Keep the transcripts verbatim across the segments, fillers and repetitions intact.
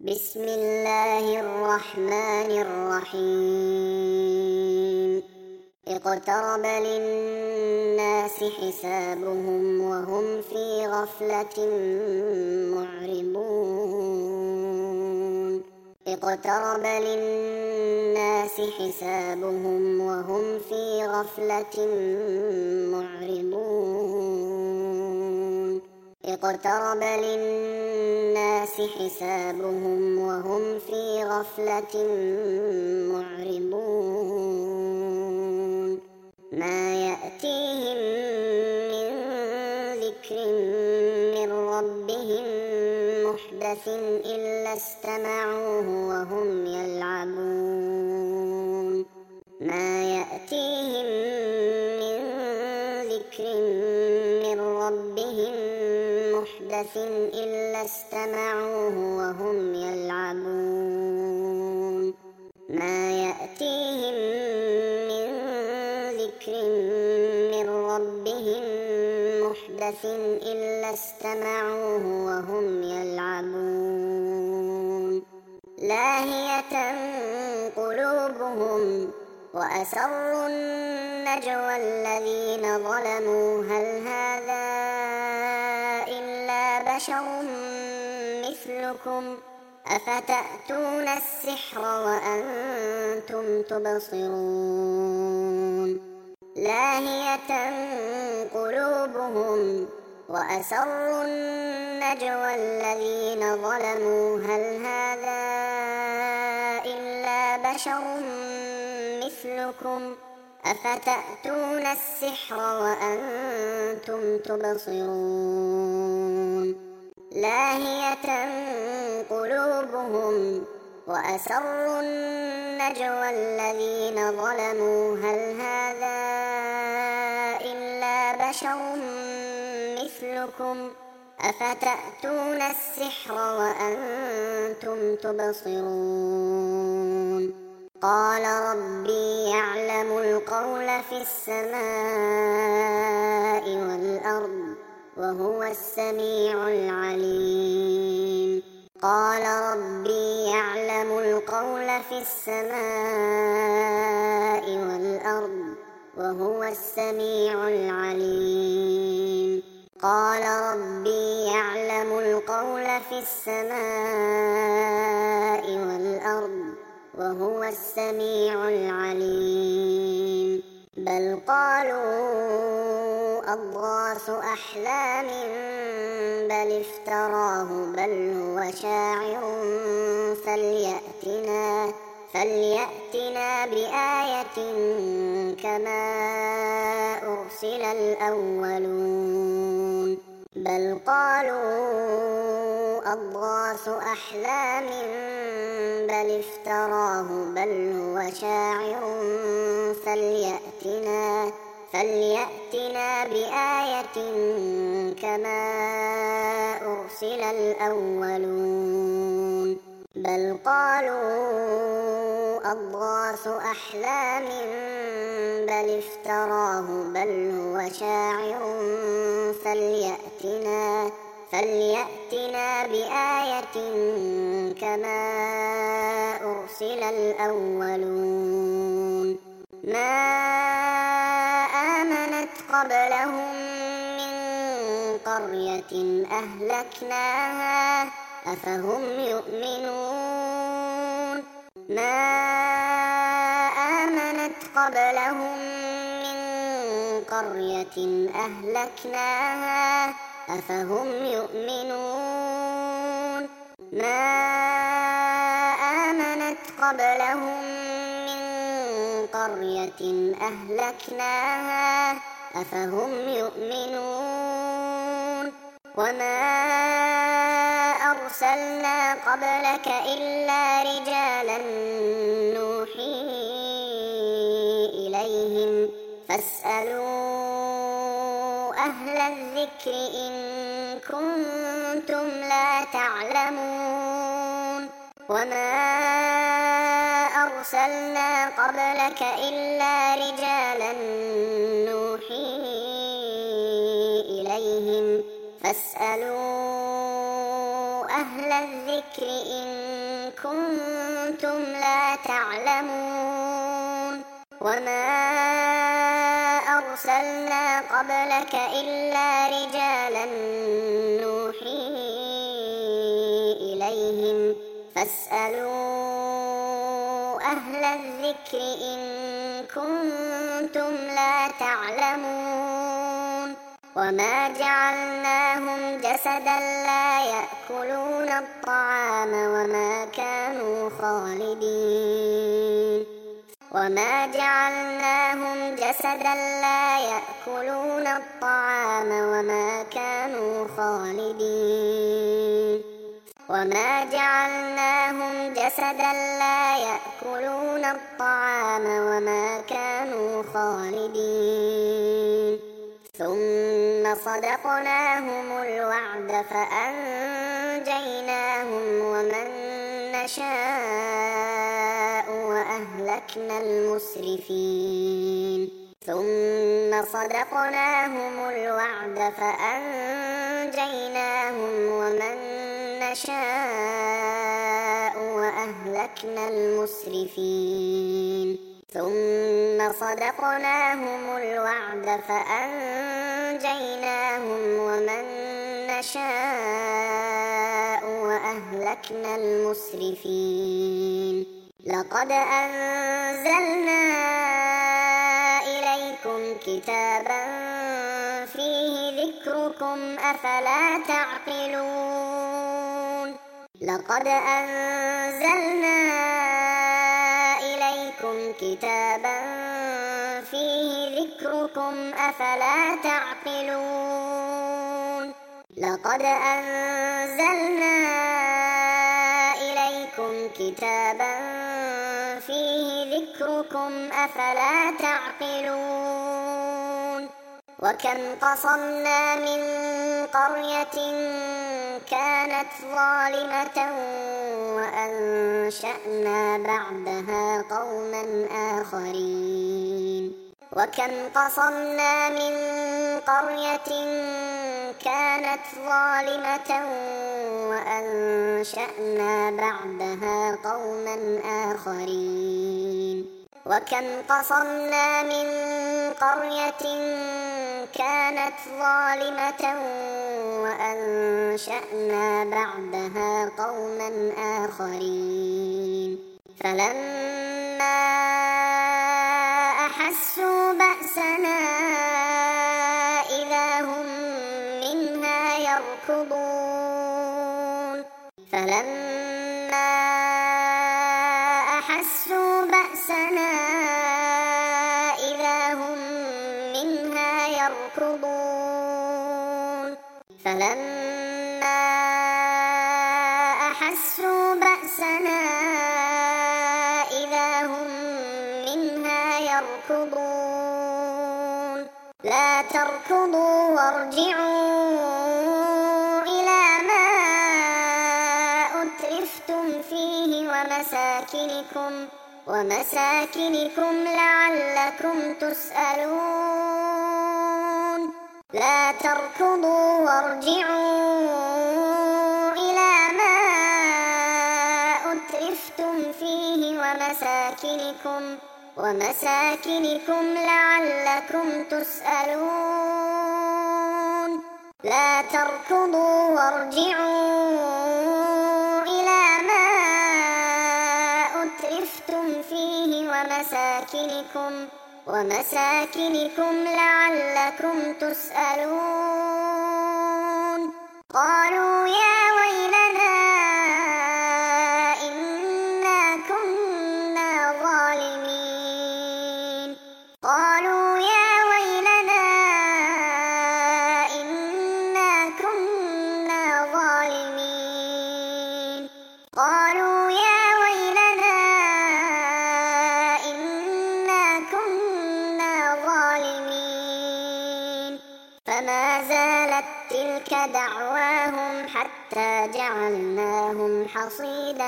بسم الله الرحمن الرحيم اقترب للناس حسابهم وهم في غفلة معرضون اقترب للناس حسابهم وهم في غفلة معرضون اقترب للناس حسابهم وهم في غفلة معرضون ما يأتيهم من ذكر من ربهم محدث إلا استمعوه وهم يلعبون ما يأتيهم من ذكر من ربهم محدث إلا استمعوه وهم يلعبون ما يأتيهم من ذكر من ربهم محدث إلا استمعوه وهم يلعبون لاهية قلوبهم وأسروا النجوى الذين ظلموا هل هذا إلا بشر مثلكم أفتأتون السحر وأنتم تبصرون لاهية قلوبهم وأسروا النجوى الذين ظلموا هل هذا إلا بشر مثلكم أفتأتون السحر وأنتم تبصرون لاهية قلوبهم وأسروا النجوى الذين ظلموا هل هذا إلا بشر مثلكم أفتأتون السحر وأنتم تبصرون قال ربي يعلم القول في السماء والأرض وهو السميع العليم قال ربي يعلم القول في السماء والأرض وهو السميع العليم قال ربي يعلم القول في السماء والأرض وهو السميع العليم بل قالوا أضغاث أحلام بل افتراه بل هو شاعر فليأتنا فليأتنا بآية كما أرسل الأولون بل قالوا أضغاث أحلام بل افتراه بل هو شاعر فليأتنا فليأتنا بآية كما أرسل الأولون بل قالوا أضغاث أحلام بل افتراه بل هو شاعر فليأتنا فليأتنا بآية كما أرسل الأولون ما آمنت قبلهم من قرية أهلكناها أفهم يؤمنون ما آمنت قبلهم من قرية أهلكناها أفهم يؤمنون ما آمنت قبلهم من قرية أهلكناها أفهم يؤمنون وما أرسلنا قبلك إلا رجالا نوحي إليهم فاسألوا أهل الذكر إن كنتم لا تعلمون وما أرسلنا قبلك إلا رجالا نوحي إليهم فاسألوا أهل الذكر إن كنتم لا تعلمون وما أرسلنا قبلك إلا رجالا نوحي إليهم فاسألوا أهل الذكر إن كنتم لا تعلمون وما جعلناهم جسدا لا يأكلون الطعام وما كانوا خالدين وما جعلناهم جسدا لا يأكلون الطعام وما كانوا خالدين وما جعلناهم جسدا لا يأكلون الطعام وما كانوا خالدين ثم صدقناهم الوعد فأنجيناهم ومن نشاء وأهلكنا المسرفين ثم صدقناهم الوعد فأنجيناهم ومن نشاء وأهلكنا المسرفين ثم صدقناهم الوعد فأنجيناهم ومن نشاء وأهلكنا المسرفين لقد أنزلنا إليكم كتابا فيه ذكركم أفلا تعقلون لقد أنزلنا إليكم كتابا فيه ذكركم أفلا تعقلون لقد أنزلنا إليكم كتابا فيه ذكركم أفلا تعقلون وكم قصمنا من قرية كانت ظالمة وأنشأنا بعدها قوما آخرين وكم قصمنا من قرية كانت ظالمة وأنشأنا بعدها قوما آخرين وكم قصمنا من قرية كانت ظالمة وأنشأنا بعدها قوما آخرين فلما أحسوا بأسنا إذا هم منها يركضون فلما أحسوا بأسنا إذا هم منها يركضون فلما أحسوا بأسنا إذا هم منها يركضون لا تركضوا وارجعوا إلى ما أترفتم فيه ومساكنكم ومساكنكم لعلكم تسألون لا تركضوا وارجعوا إلى ما أترفتم فيه ومساكنكم ومساكنكم لعلكم تسألون لا تركضوا وارجعوا إلى ما أترفتم فيه ومساكنكم ومساكنكم لعلكم تسألون قالوا يا ويلنا إنا كنا ظالمين قالوا يا ويلنا إنا كنا ظالمين قالوا يا ويلنا إنا كنا ظالمين فما زالت تلك دعواهم حتى جعلناهم حصيدا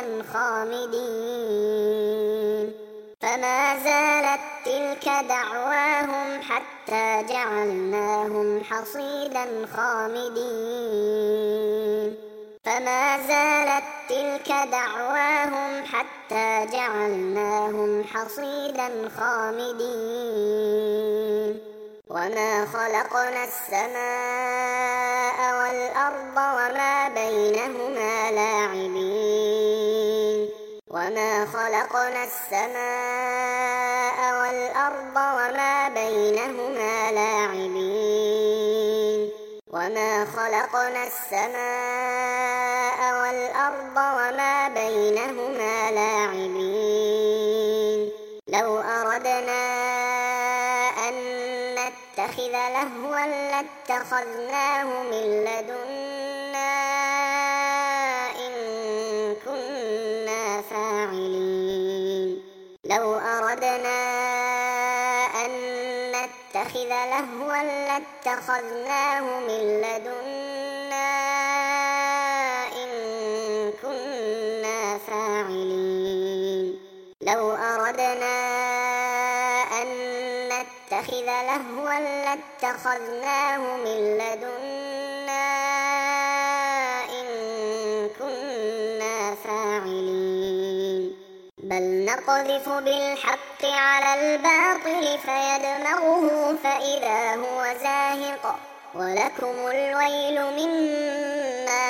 خامدين فما زالت تلك دعواهم حتى جعلناهم حصيدا خامدين فما زالت تلك دعواهم حتى جعلناهم حصيدا خامدين وما خلقنا السماء والأرض وما بينهما لاعبين وما خلقنا السماء والأرض وما بينهما لاعبين وما خلقنا السماء والأرض وما بينهما لاعبين لو أردنا أن نتخذ لهوا لاتخذناه من لدنا إن كنا فاعلين لو أردنا أن نتخذ لهوا لاتخذناه من لدنا إن كنا فاعلين لو أردنا أن نتخذ لهوا لاتخذناه من لدنا إن كنا فاعلين بل نقذف بالحق على الباطل فيدمغه فإذا هو زاهق ولكم الويل مما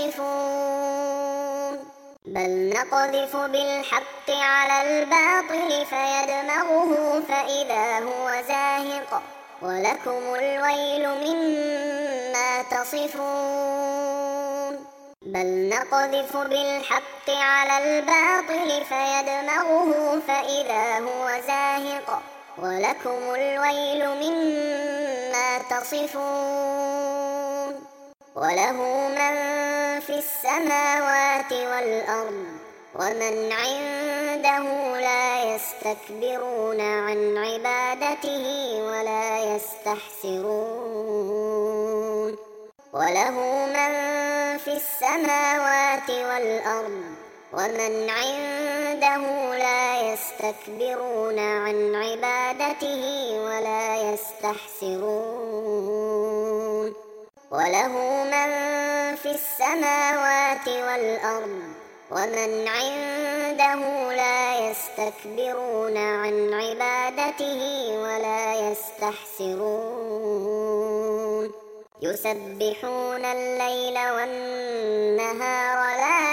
تصفون بل نقذف بالحق على الباطل فيدمغه فإذا هو زاهق ولكم الويل مما تصفون بل نقذف بالحق على الباطل فيدمغه فإذا هو زاهق ولكم الويل مما تصفون وله من في السماوات والأرض ومن عنده لا يستكبرون عن عبادته ولا يستحسرون وله من في السماوات والأرض ومن عنده لا يستكبرون عن عبادته ولا يستحسرون وله من في السماوات والأرض ومن عنده لا يستكبرون عن عبادته ولا يستحسرون يسبحون الليل والنهار لا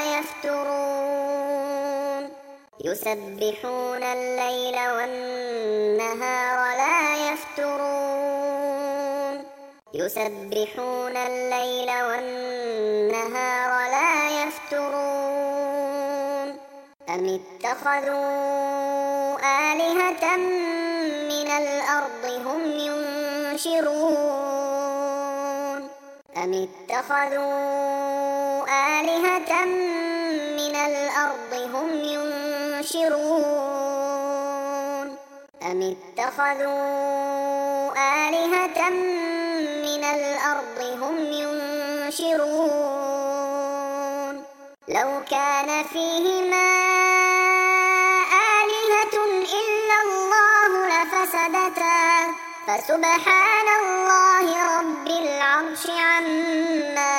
يفترون يسبحون الليل والنهار لا يفترون يسبحون الليل والنهار لا يفترون أم اتخذوا آلهة من الأرض هم ينشرون أم اتخذوا آلهة من الأرض هم ينشرون أم اتخذوا آلهة من الأرض هم ينشرون لو كان فيهما آلهة إلا الله لفسدتا فسبحان الله رب العرش عما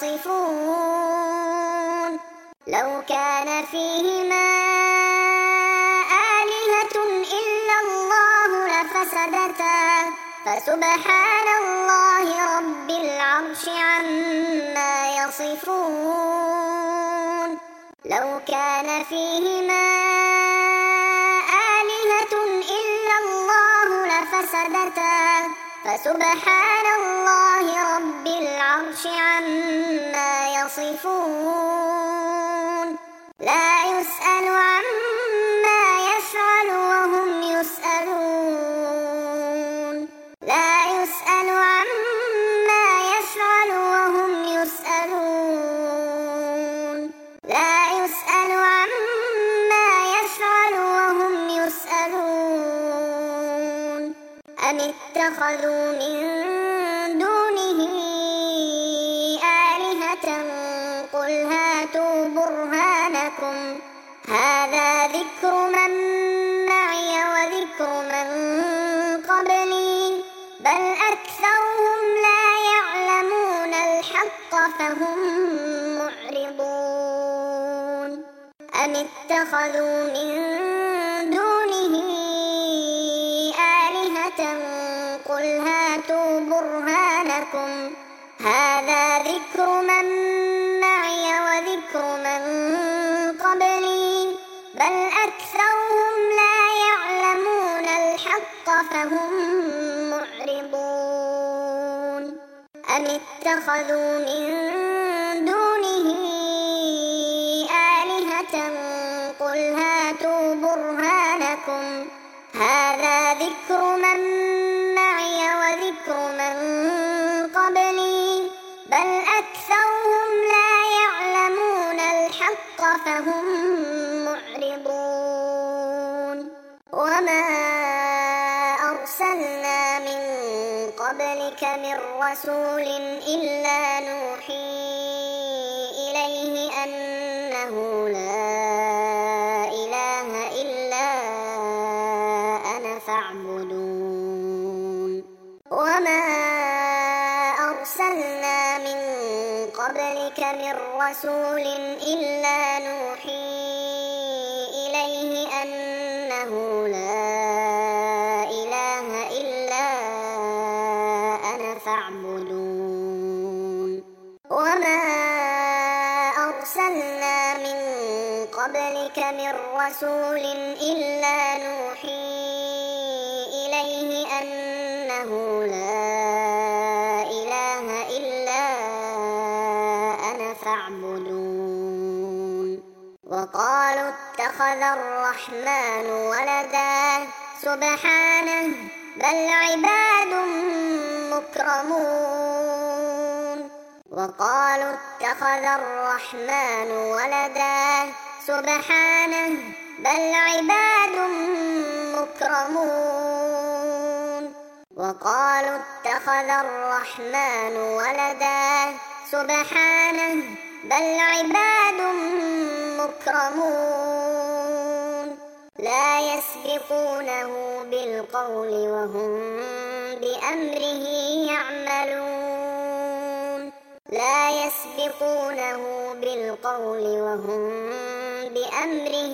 يصفون لو كان فيهما آلهة إلا الله لفسدتا فسبحان الله رب العرش عما يصفون لو كان فيهما آلهة إلا الله لفسدتا فسبحان الله رب العرش عما يصفون لا يسأل عما يفعل وهم يسألون لا يسأل عما يفعل وهم يسألون لا يسأل عما يفعل وهم يسألون أم اتخذوا من دونه آلهة قل هاتوا برهانكم هذا ذكر من معي وذكر من قبلي بل أكثرهم لا يعلمون الحق فهم معرضون أم اتخذوا من دونه آلهة قل هاتوا برهانكم هذا ذكر من معي وذكر من قبلي بل أكثرهم لا يعلمون الحق فهم معرضون أم اتخذوا من دونه آلهة قل هاتوا برهانكم هذا ذكر من معي وذكر من قبلي بل أكثرهم لا يعلمون الحق فهم معرضون وما أرسلنا من قبلك من رسول إلا نوحي إليه أنه لا إله إلا أنا فاعبدون وما أرسلنا من قبلك من رسول إلا نوحي إليه أنه لا إله إلا أنا فاعبدون وما أرسلنا من قبلك من رسول إلا نوحي إليه أنه لا إله إلا أنا فاعبدون وقالوا اتخذ الرحمن ولدا سبحانه بل عباد مكرمون وقالوا اتخذ الرحمن ولدا سبحانه بل عباد مكرمون وقالوا اتخذ الرحمن ولدا سبحانه بل عباد مكرمون لا يسبقونه بالقول وهم بأمره يعملون لا يسبقونه بالقول وهم بأمره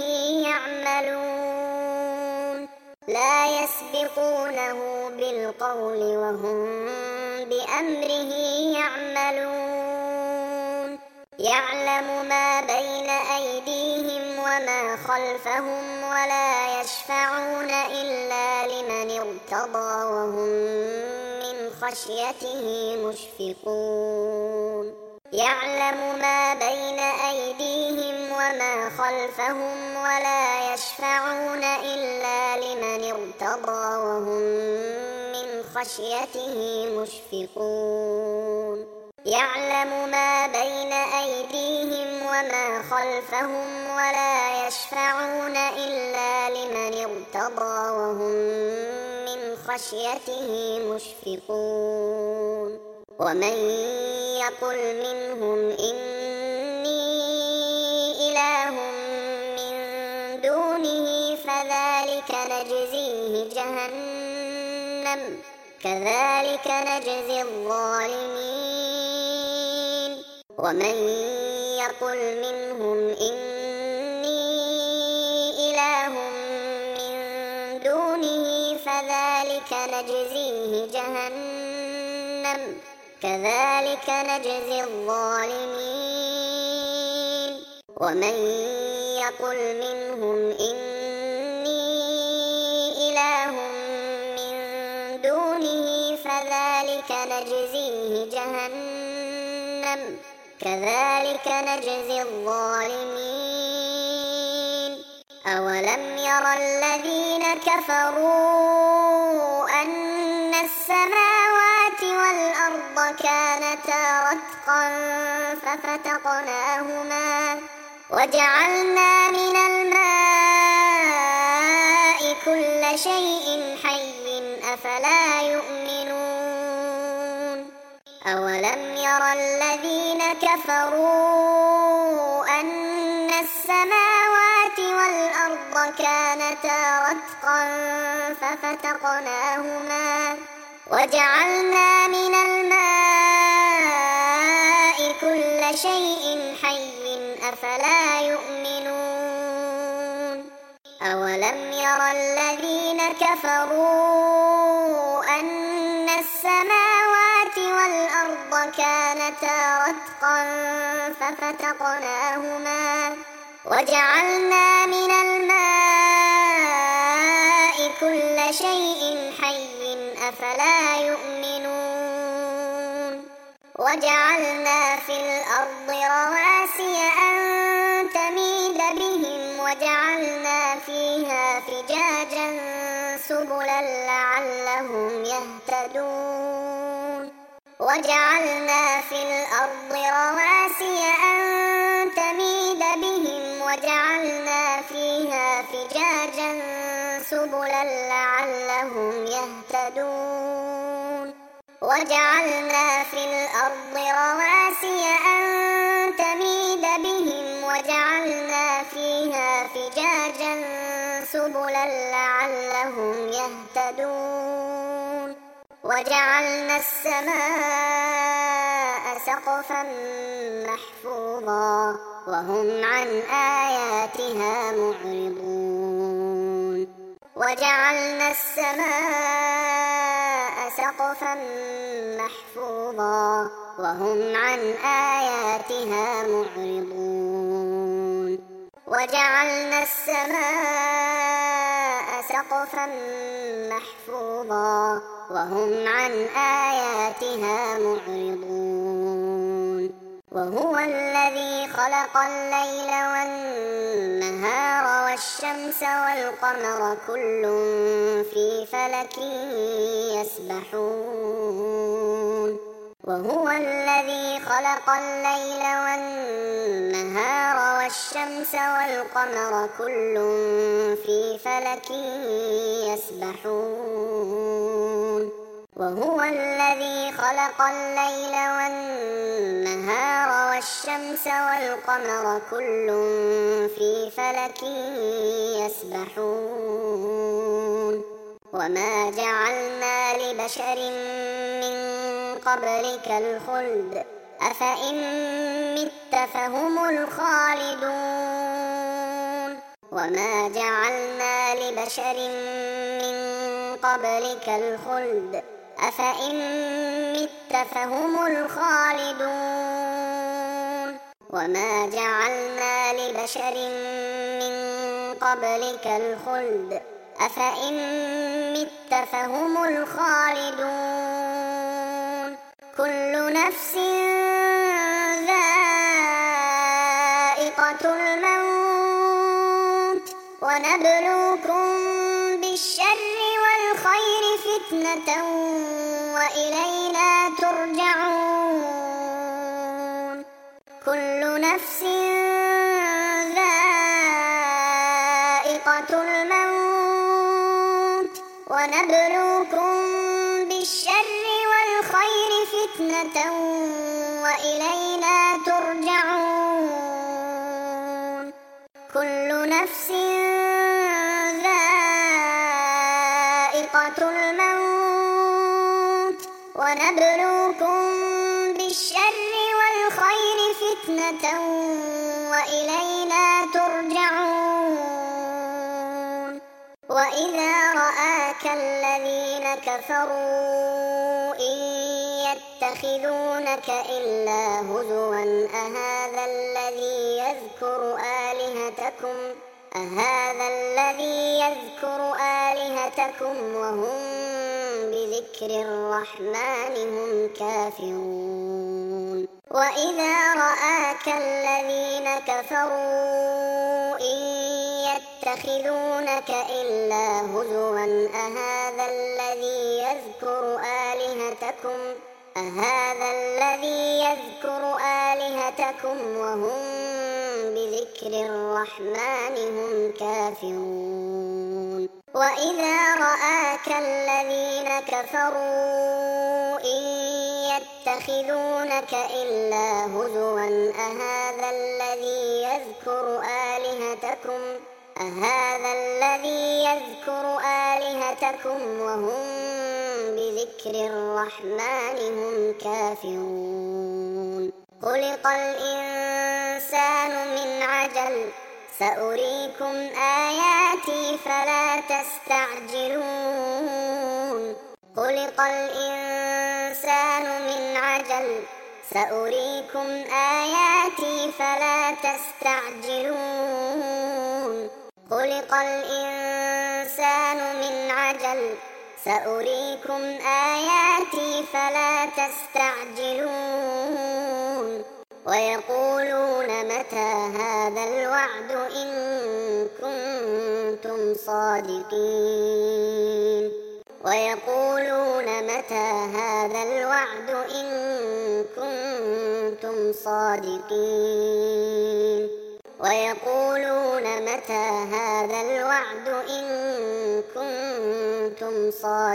يعملون لا يسبقونه بالقول وهم بأمره يعملون يعلم ما بين أيديهم وما خلفهم ولا يشفعون إلا لمن ارتضى وهم من خشيته مشفقون يعلم ما بين أيديهم وما خلفهم ولا يشفعون إلا لمن ارتضى وهم من خشيته مشفقون يعلم ما بين أيديهم وما خلفهم ولا يشفعون إلا لمن ارتضى وهم من خشيته مشفقون ومن يقل منهم إني إله من دونه فذلك نجزيه جهنم كذلك نجزي الظالمين ومن يقل منهم إني إله من دونه فذلك نجزيه جهنم كذلك نجزي الظالمين ومن يقل منهم إني إله من دونه فذلك نجزيه جهنم كذلك نجزي الظالمين أولم ير الذين كفروا أن السماوات والأرض كانتا رتقا ففتقناهما وجعلنا من الماء كل شيء حي أفلا يؤمنون أولم ير الذين كفروا أن السماوات والأرض كانتا رتقا ففتقناهما وجعلنا من الماء كل شيء حي أفلا يؤمنون أولم ير الذين كفروا أن السماوات والأرض كانتا رتقا ففتقناهما وجعلنا من الماء كل شيء حي أفلا يؤمنون وجعلنا في الأرض رواسي أن تميد بهم وجعلنا فيها فجاجا سبلا لعلهم يهتدون وجعلنا في الأرض رواسي أن تميد بهم وجعلنا فيها فجاجا سبلا لعلهم يهتدون وجعلنا في الأرض رواسي أن تميد بهم وجعلنا فيها فجاجا سبلا لعلهم يهتدون وجعلنا السماء سقفا محفوظا وهم عن آياتها معرضون وجعلنا السماء سقفا محفوظا وهم عن آياتها معرضون وجعلنا السماء سقفا محفوظا وهم عن آياتها معرضون وهو الذي خلق الليل والنهار والشمس والقمر كل في فلك يسبحون وهو الذي خلق الليل والنهار والشمس والقمر كل في فلك يسبحون وهو الذي خلق الليل والنهار والشمس والقمر كل في فلك يسبحون وما جعلنا لبشر من قبلك الخلد أفإن مت فهم الخالدون وما جعلنا لبشر من قبلك الخلد أفإن مت فهم الخالدون وما جعلنا لبشر من قبلك الخلد أفإن مت فهم الخالدون كل نفس ذائقة الموت ونبلوكم بالشر والخير فتنة وإلينا ترجعون كل نفس ذائقة الموت ونبلوكم بالشر والخير فتنة وإلينا ترجعون كل نفس ذائقة الموت ونبلوكم بالشر والخير فتنة وإلينا ترجعون وإذا رآك الذين كفروا إن يتخذونك إلا هزوا أهذا الذي يذكر آلهتكم أهذا الذي يذكر آلهتكم وهم بذكر الرحمن هم كافرون وإذا رآك الذين كفروا إن يتخذونك إلا هزوا أهذا الذي يذكر آلهتكم أهذا الذي يذكر آلهتكم وهم بذكر الرحمن هم كافرون وإذا رآك الذين كفروا إن يتخذونك إلا هزوا أهذا الذي يذكر آلهتكم أهذا الذي يذكر آلهتكم وهم بذكر الرحمن هم كافرون خلق الإنسان من عجل سأريكم آياتي فلا تستعجلون خلق الإنسان من عجل سأريكم آياتي فلا تستعجلون خلق الإنسان من عجل سأريكم آياتي فلا تستعجلون ويقولون متى هذا الوعد إن كنتم صادقين ويقولون متى هذا الوعد إن كنتم صادقين ويقولون متى هذا الوعد إن كنتم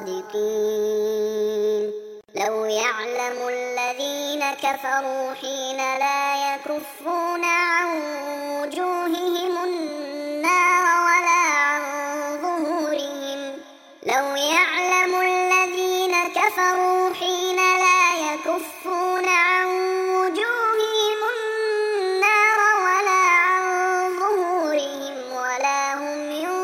صادقين لو يعلم الذين كفروا حين لا يكفون عن وجوههم النار ولا عن ظهورهم لو يعلم الذين كفروا حين لا يكفون عن وجوههم النار ولا عن ظهورهم ولا هم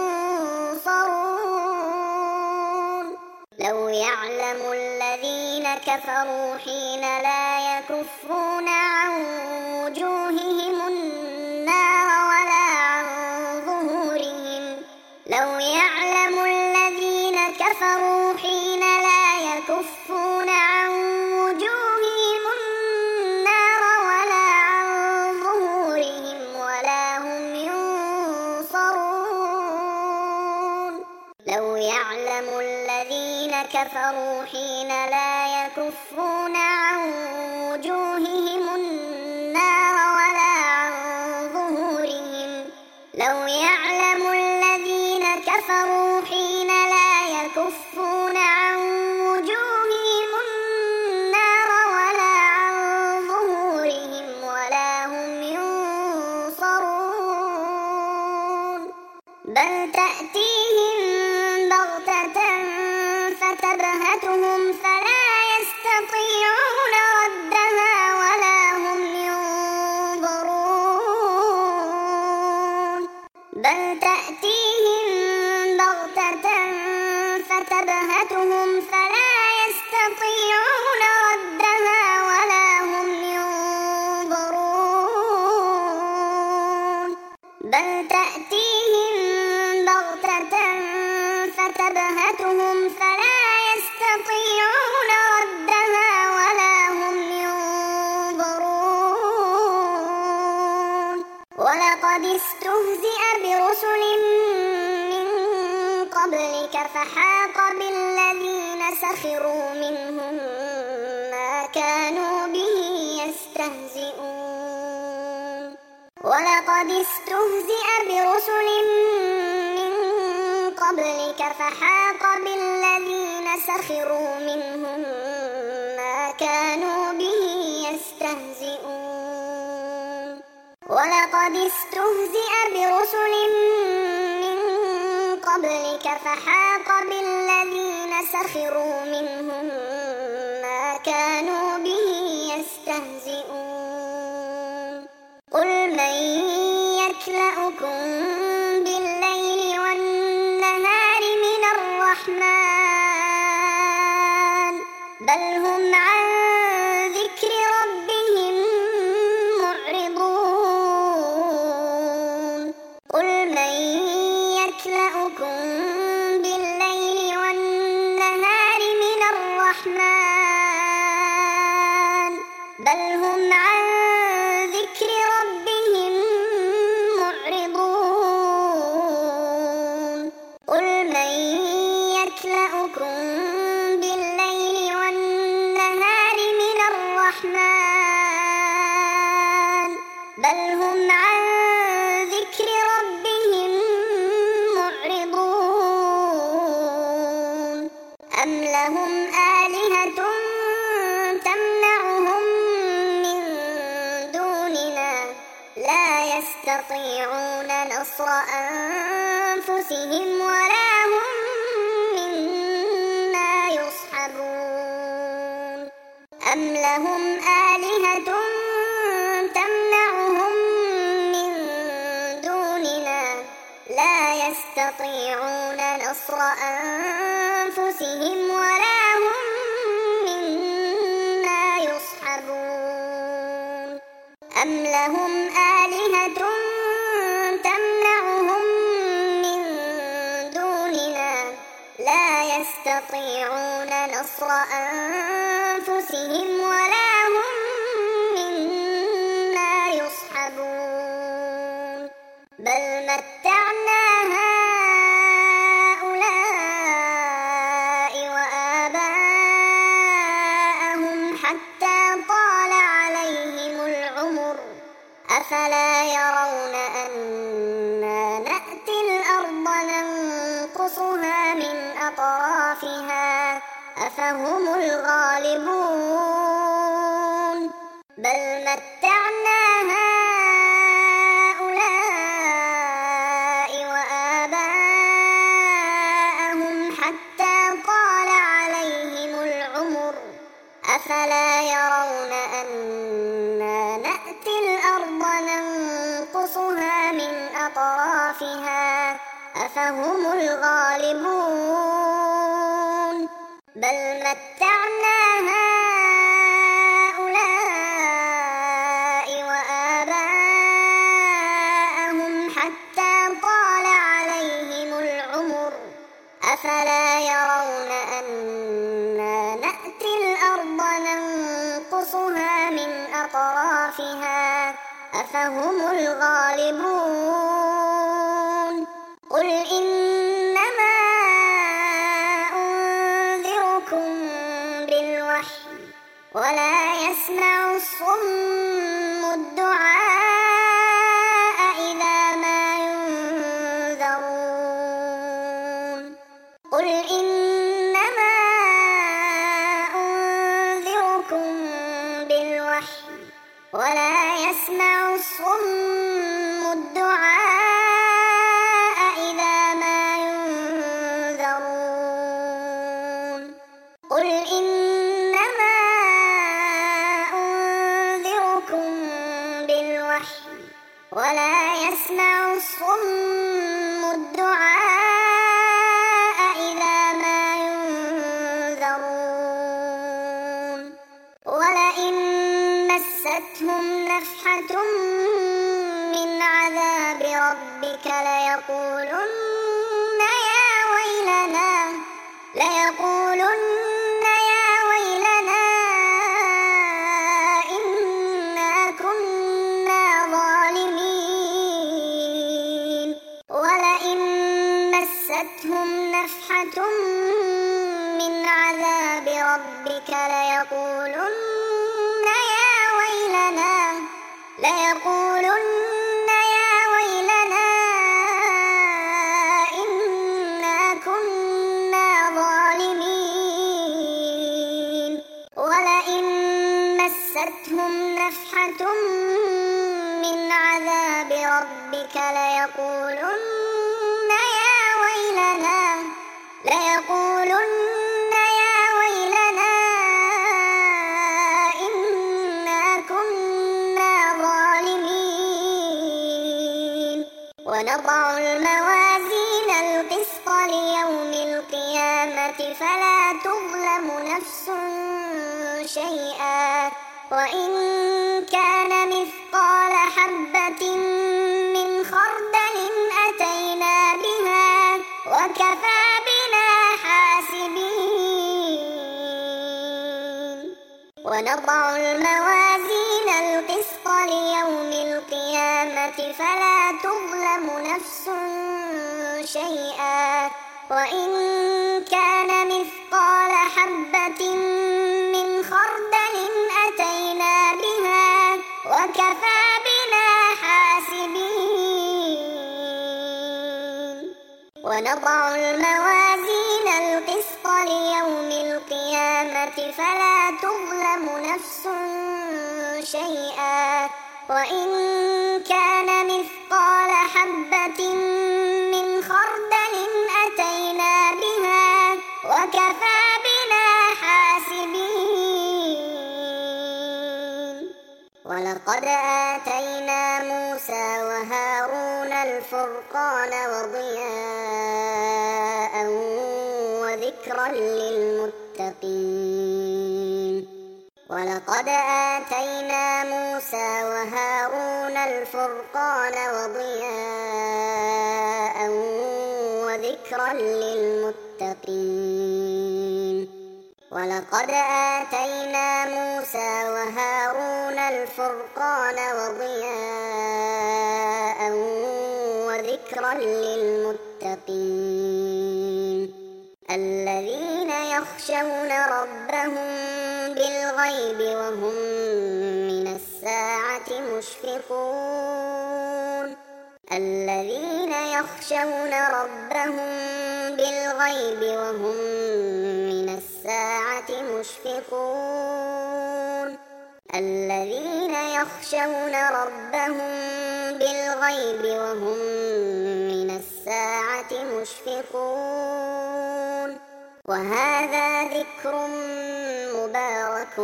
ينصرون لو يعلم الذين كفروا حين لا يكفون عن وجوههم النار ولا عن ظهورهم لو يعلم الذين كفروا حين لا يكفون عن وجوههم النار ولا عن ظهورهم ولا هم ينصرون لو يعلم الذين كفروا حين لا يكفون عن وجوههم النار ولا عن ظهورهم لو يعلم الذين كفروا حين لا يكفون عن وجوههم النار ولا عن ظهورهم ولا هم ينصرون بل تأتيهم بغتة فتبهتهم فلا يستطيعون ردها ولا هم ينظرون بل تأتيهم بغتة فتبهتهم فلا يستطيعون ردها ولا هم ينظرون بل تأتيهم بغتة فتبهتهم فلا يستطيعون ردها ولا هم ينظرون ولقد استهزئ برسل من قبلك فحاق بالذين سخروا منهم ما كانوا به يستهزئون ولقد استهزئ برسل من قبلك فحاق بالذين سخروا منهم ما كانوا به يستهزئون ولقد استهزئ برسل من قبلك فحاق بالذين سخروا منهم ما كانوا به يستهزئون قل من يكلأكم بالليل والنهار من الرحمن بل هم عن ذكر ربهم معرضون قل من يكلأكم بالليل والنهار من الرحمن بل هم عن ذكر ربهم معرضون قل من يكلأكم بالليل والنهار من الرحمن بل هم عن ذكر ربهم معرضون أم لهم آلهة تمنعهم من دوننا لا يستطيعون نصر أنفسهم ولا هم منا يصحبون أم لهم آلهة تمنعهم من دوننا لا يستطيعون نصر أنفسهم ولا هم منا يصحبون أم لهم آلهة تمنعهم من دوننا لا يستطيعون نصر أنفسهم ولا هم منا يصحبون بل متعنا هؤلاء وآباءهم حتى طال عليهم العمر أفلا يرون أنا نأتي الأرض ننقصها من أطرافها أفهم الغالبون بل متعنا هؤلاء وآباءهم حتى طال عليهم العمر أفلا يرون أنا نأتي الأرض ننقصها من أطرافها أفهم الغالبون بل متعنا هؤلاء وآباءهم حتى طال عليهم العمر أفلا يرون أنا نأتي الأرض ننقصها من أطرافها أفهم الغالبون قل إنما أنذركم بالوحي ولا يسمع الصم الدعاء إذا ما ينذرون قل إنما أنذركم بالوحي ولا يسمع الصم الدعاء إذا ما ينذرون قل إنما أنذركم بالوحي ولا يسمع الصم الدعاء إذا ما ينذرون ولئن مستهم نفحة من عذاب ربك ليقولن يا ويلنا ليقولن يا ويلنا إنا كنا ظالمين ولئن مستهم نفحة من عذاب ربك ليقولن يا ويلنا ليقولن يا ويلنا إنا كنا ظالمين ولئن مستهم نفحة من عذاب ربك ليقولن يا ويلنا ليقولن يا ويلنا إنا كنا ظالمين ونضع الموازين القسط ليوم القيامة فلا تظلم نفس شيئا وإن كان مثقال حبة من خردل أتينا بها وكفى بنا حاسبين ونضع الموازين القسط ليوم القيامة فلا تظلم نفس شيئا وإن كان مثقال حبة من خردل أتينا بها وكفى بنا حاسبين ونضع الموازين القسط ليوم القيامة فلا تظلم نفس شيئا وإن كان مثقال حبة من خردل أتينا بها وكفى بنا حاسبين ولقد آتينا موسى وهارون الفرقان وضياء وذكرا للمتقين ولقد آتينا موسى وهارون الفرقان وضياء وذكرا للمتقين ولقد آتينا موسى وهارون الفرقان وضياء وذكرا للمتقين الذين يخشون ربهم بالغيب وهم من الساعة مشفقون الذين يخشون ربهم بالغيب وهم من الساعة مشفقون الذين يخشون ربهم بالغيب وهم من الساعة مشفقون وهذا ذكر مبارك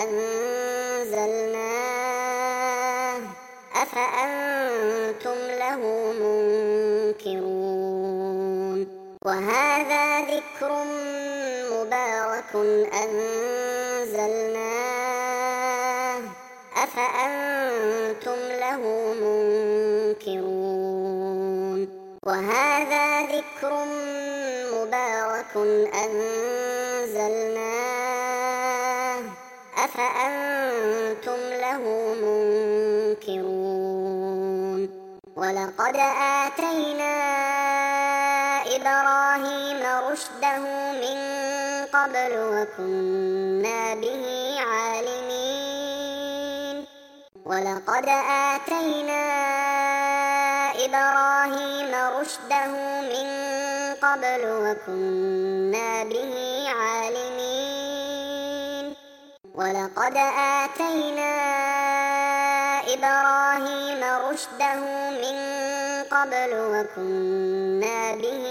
أنزلناه أفأنتم له منكرون وهذا ذكر مبارك أنزلناه أفأنتم له منكرون وهذا ذكر مبارك أنزلناه أفأنتم له منكرون ولقد آتينا إبراهيم رشده من قبل وكنا به عالمين ولقد آتينا إبراهيم رشده من قبل وكنا به عالمين ولقد آتينا إبراهيم رشده من قبل وكنا به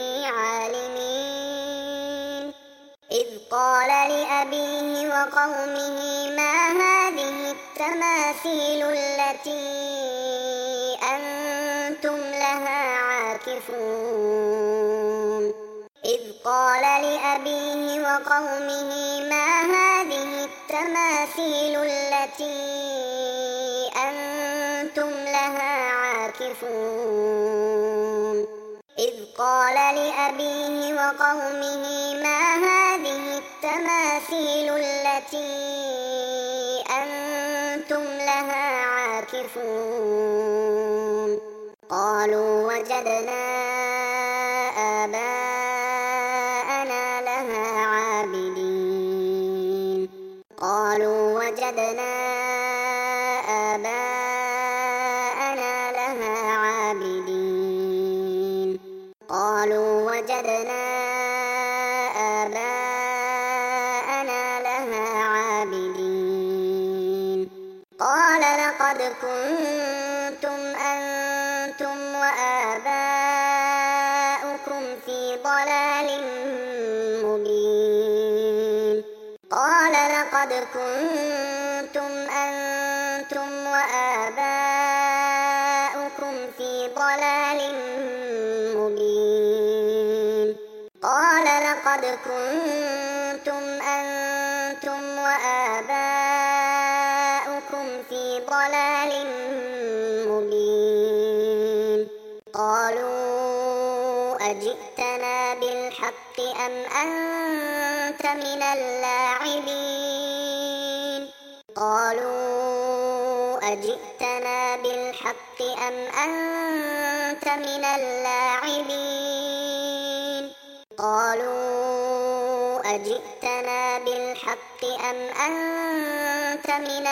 عالمين إذ قال لأبيه وقومه ما هذه التماثيل التي أنتم لها عاكفون إذ قال لأبيه وقومه ما هذه التماثيل التي أنتم لها عاكفون إذ قال لأبيه وقومه ما هذه التماثيل التي أنتم لها عاكفون قالوا وجدنا آباءنا لها عابدين قالوا وجدنا آباءنا لها عابدين قالوا وجدنا آباءنا لها عابدين قال لقد كنتم أنتم وآباؤكم في ضلال مبين قال لقد كنتم أنتم وآباؤكم في ضلال مبين قال لقد كنتم أنتم وآباؤكم في ضلال مبين قالوا أجئتنا بالحق أم أنت من اللاعبين قالوا أجئتنا بالحق أم أنت من اللاعبين قالوا أجئتنا بالحق أم أنت من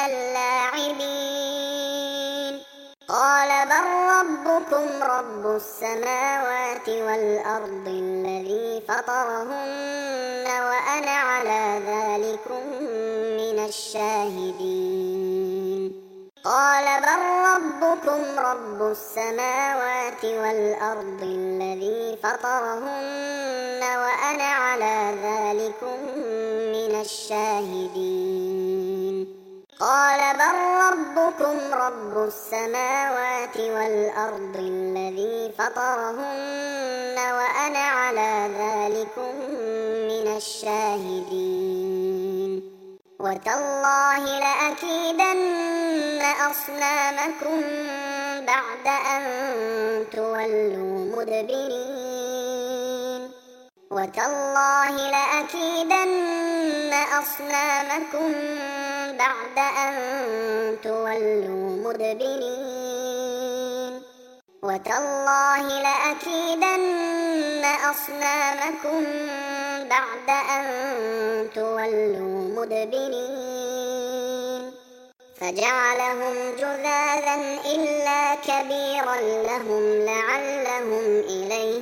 اللاعبين قال بل ربكم رب السماوات والأرض الذي فطرهن وأنا على ذلكم من الشاهدين قال بل ربكم رب السماوات والأرض الذي فطرهن وأنا على ذلكم من الشاهدين قال بل ربكم رب السماوات والأرض الذي فطرهن وأنا على ذلكم من الشاهدين وتالله لأكيدن أصنامكم بعد أن تولوا مدبرين وتالله لأكيدن أصنامكم بعد أن تولوا مدبرين وتالله لأكيدن أصنامكم بعد أن تولوا مدبرين فجعلهم جذاذا إلا كبيرا لهم لعلهم إليه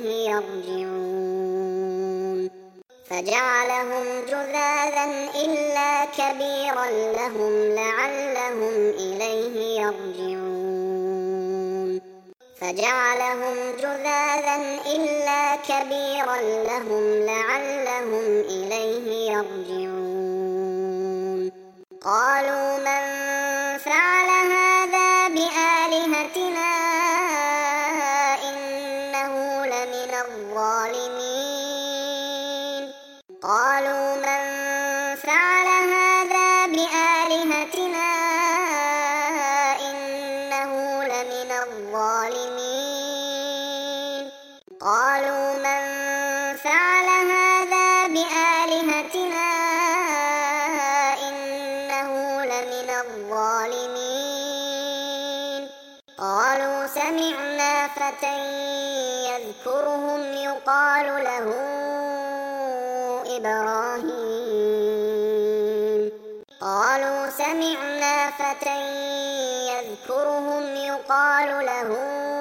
يرجعون فجعلهم جذاذا إلا كبيرا لهم لعلهم إليه يرجعون فجعلهم جذاذا إلا كبيرا لهم لعلهم إليه يرجعون قالوا من فعل هذا بآلهتنا إنه لمن الظالمين قالوا من فعل هذا بآلهتنا إنه لمن الظالمين قالوا من فعل هذا بآلهتنا إنه لمن الظالمين قالوا سمعنا فتى يذكرهم يقال له إبراهيم قالوا سمعنا فتى يذكرهم يقال له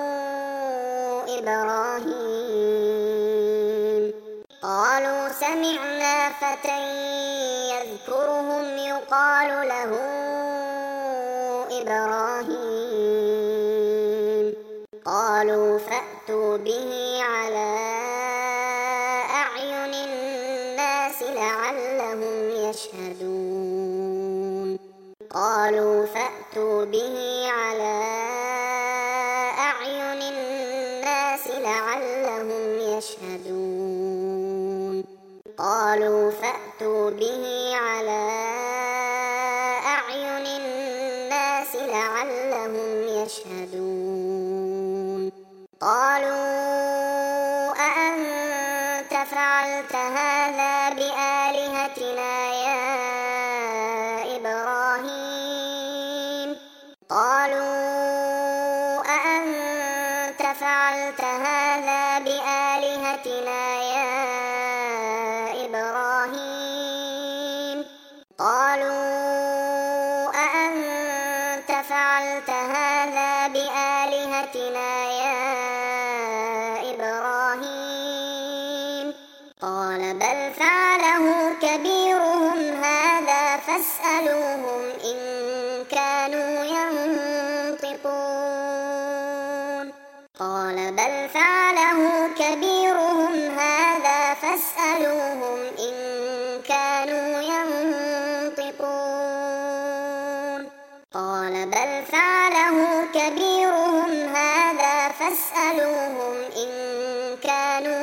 إبراهيم قالوا سمعنا فتى يذكرهم يقال له إبراهيم قالوا فأتوا به على أعين الناس لعلهم يشهدون قالوا فأتوا به على أعين الناس لعلهم يشهدون قالوا فأتوا به على أعين الناس لعلهم يشهدون قالوا أأنت فعلت هذا بآلهتنا يا إبراهيم قالوا أأنت فعلت هذا بآلهتنا يا إبراهيم قالوا أأنت فعلت هذا بآلهتنا يا إبراهيم قال بل فعله كبيرهم هذا فاسألوهم إن كانوا ينطقون قال بل فعله كبيرهم هذا فاسألوهم إن كانوا ينطقون قال بل فعله كبيرهم هذا فاسألوهم إن كانوا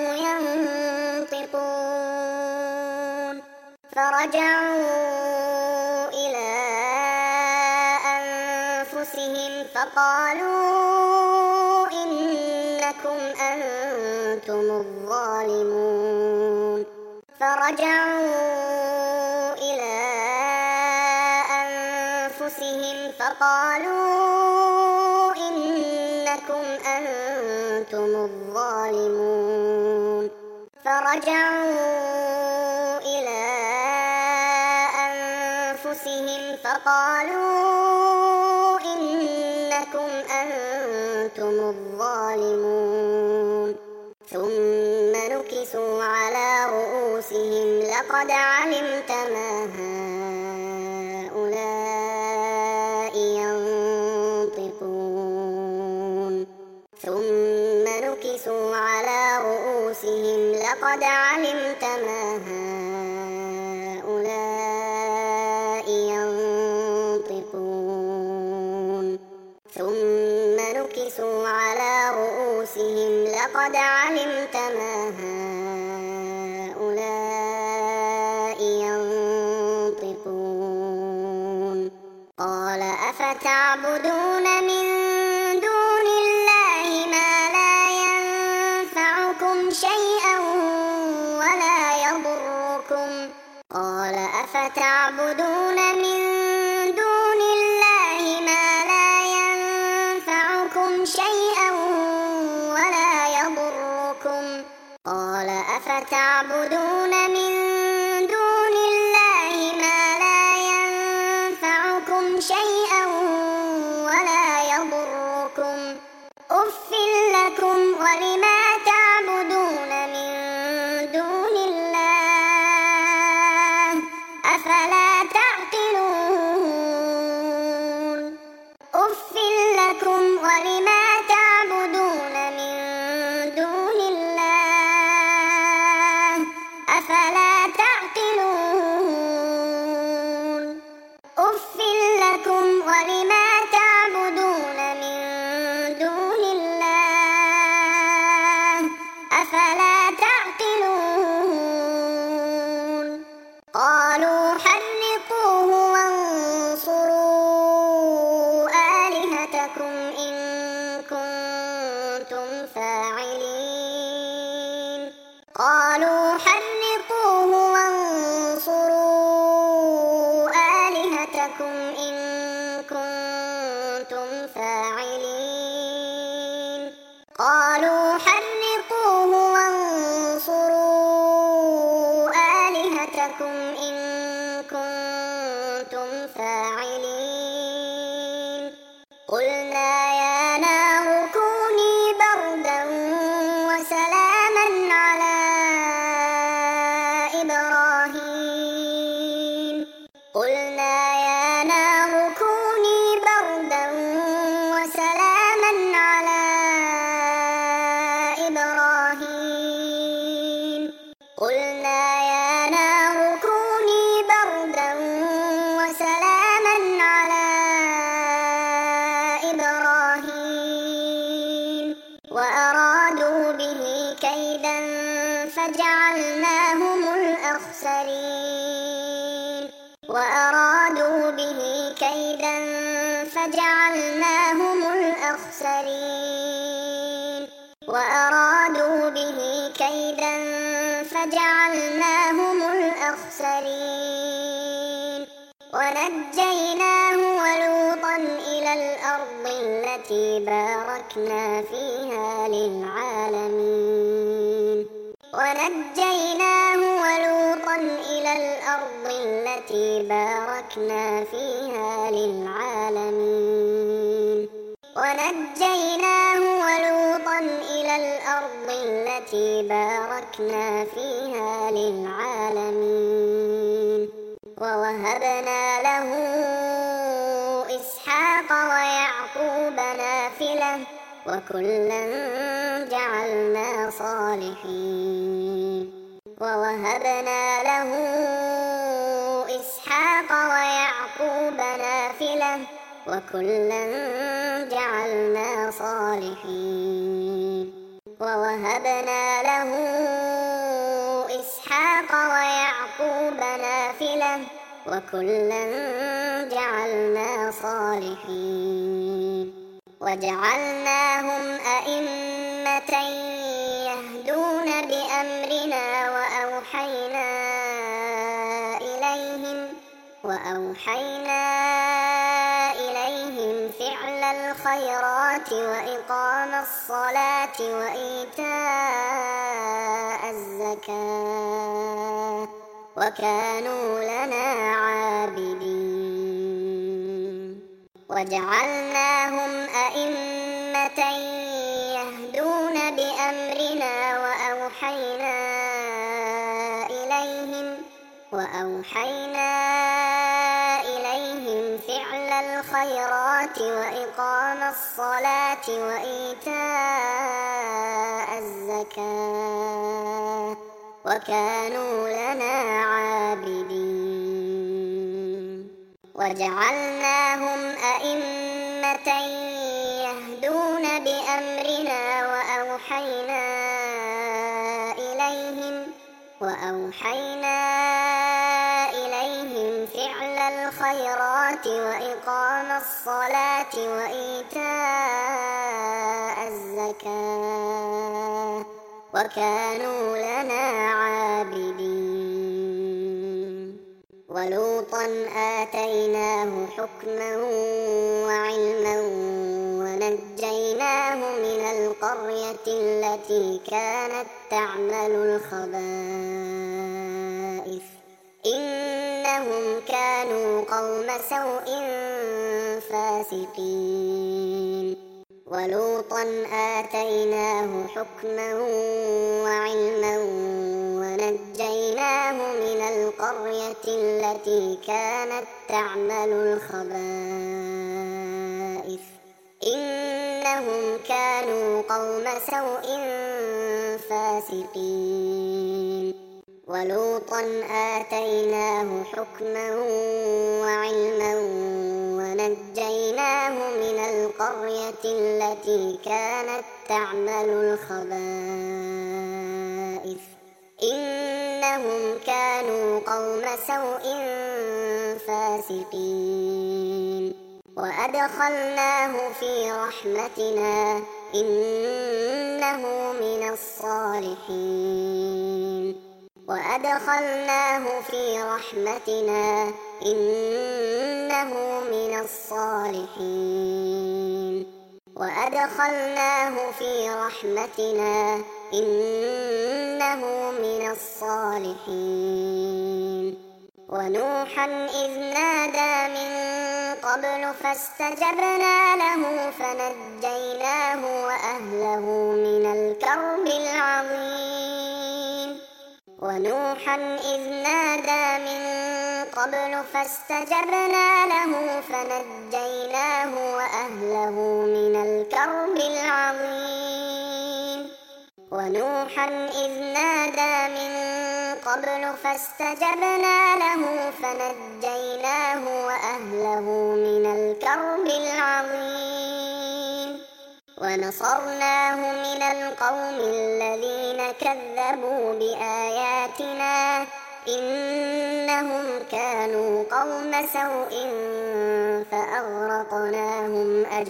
ينطقون فرجعوا إلى أنفسهم فقالوا إنكم أنتم الظالمون فرجعوا إلى أنفسهم فقالوا إنكم أنتم الظالمون فرجعوا إلى أنفسهم فقالوا إنكم أنتم الظالمون ثم نكسوا على رؤوسهم لقد علمت ما هؤلاء ينطقون ثم نكسوا على رؤوسهم لقد علمت ما هؤلاء ينطقون قد علمت ما هؤلاء ينطقون قال أفتعبدون من دون الله ما لا ينفعكم شيئا ولا يضركم قال أفتعبدون من دون الله ما لا ينفعكم شيئا ولا يضركم قال أفتعبدون من دون الله ما لا ينفعكم شيئا ولا يضركم أف لكم ولما تعبدون من دون الله أفلا تعقلون أف لكم ولما تعبدون من دون الله أفلا تعقلون أف لكم ولما تعبدون من دون الله أفلا تعقلون قالوا حرقوه وانصروا آلهتكم إن كنتم فاعلين قالوا حرقوه وانصروا آلهتكم إن كنتم فاعلين قالوا حرقوه وانصروا آلهتكم إن كنتم فاعلين قلنا يا نار كوني بردا وسلاما على إبراهيم قلنا يا نار كوني بردا وسلاما على إبراهيم قلنا يا نار كوني بردا وسلاما على إبراهيم وأرادوا به كيدا فجعلناهم الأخسرين وأرادوا به كيدا فجعلناهم الأخسرين وأرادوا به كيدا فجعلناهم الأخسرين ونجيناه ولوطا إلى الأرض التي باركنا فيها للعالمين ونجيناه ولوطا إلى الأرض التي باركنا فيها للعالمين ونجيناه ولوطا إلى الأرض التي باركنا فيها للعالمين ووهبنا له إسحاق ويعقوب نافلة وكلا جعلنا صالحين ووهبنا له إسحاق ويعقوب نافلة وكلا جعلنا صالحين ووهبنا له إسحاق ويعقوب نافلة وكلا جعلنا صالحين وجعلناهم أئمة يهدون بأمرنا وأوحينا إليهم وأوحينا إليهم فعل الخيرات وإقام الصلاة وإيتاء الزكاة وكانوا لنا عابدين وجعلناهم أئمة يهدون بأمرنا وأوحينا إليهم وأوحينا إليهم فعل الخيرات وإقام الصلاة وإيتاء الزكاة وكانوا لنا عابدين وجعلناهم أئمة يهدون بأمرنا وأوحينا وأوحينا إليهم وأوحينا إليهم فعل الخيرات وإقام الصلاة وإيتاء الزكاة وكانوا لنا عابدين. ولوطا آتيناه حكما وعلما ونجيناه من القرية التي كانت تعمل الخبائث إنهم كانوا قوم سوء فاسقين. ولوطا آتيناه حكما وعلما ونجيناه من القرية التي كانت تعمل الخبائث إنهم كانوا قوم سوء فاسقين. ولوطا آتيناه حكما وعلما ونجيناه من القرية التي كانت تعمل الخبائث إنهم كانوا قوم سوء فاسقين. وأدخلناه في رحمتنا إنه من الصالحين. وأدخلناه في رحمتنا إنه من الصالحين. وأدخلناه في رحمتنا إنه من الصالحين. ونوحا إذ نادى من قبل فاستجبنا له فنجيناه وأهله من الكرب العظيم. ونوحا إذ نادى من قبل فاستجبنا له فنجيناه وأهله من الكرب العظيم. ونوحا إذ نادى من قبل فاستجبنا له فنجيناه وأهله من الكرب العظيم. ونصرناه من القوم الذين كذبوا بآياتنا إنهم كانوا قوم سوء فأغرقناهم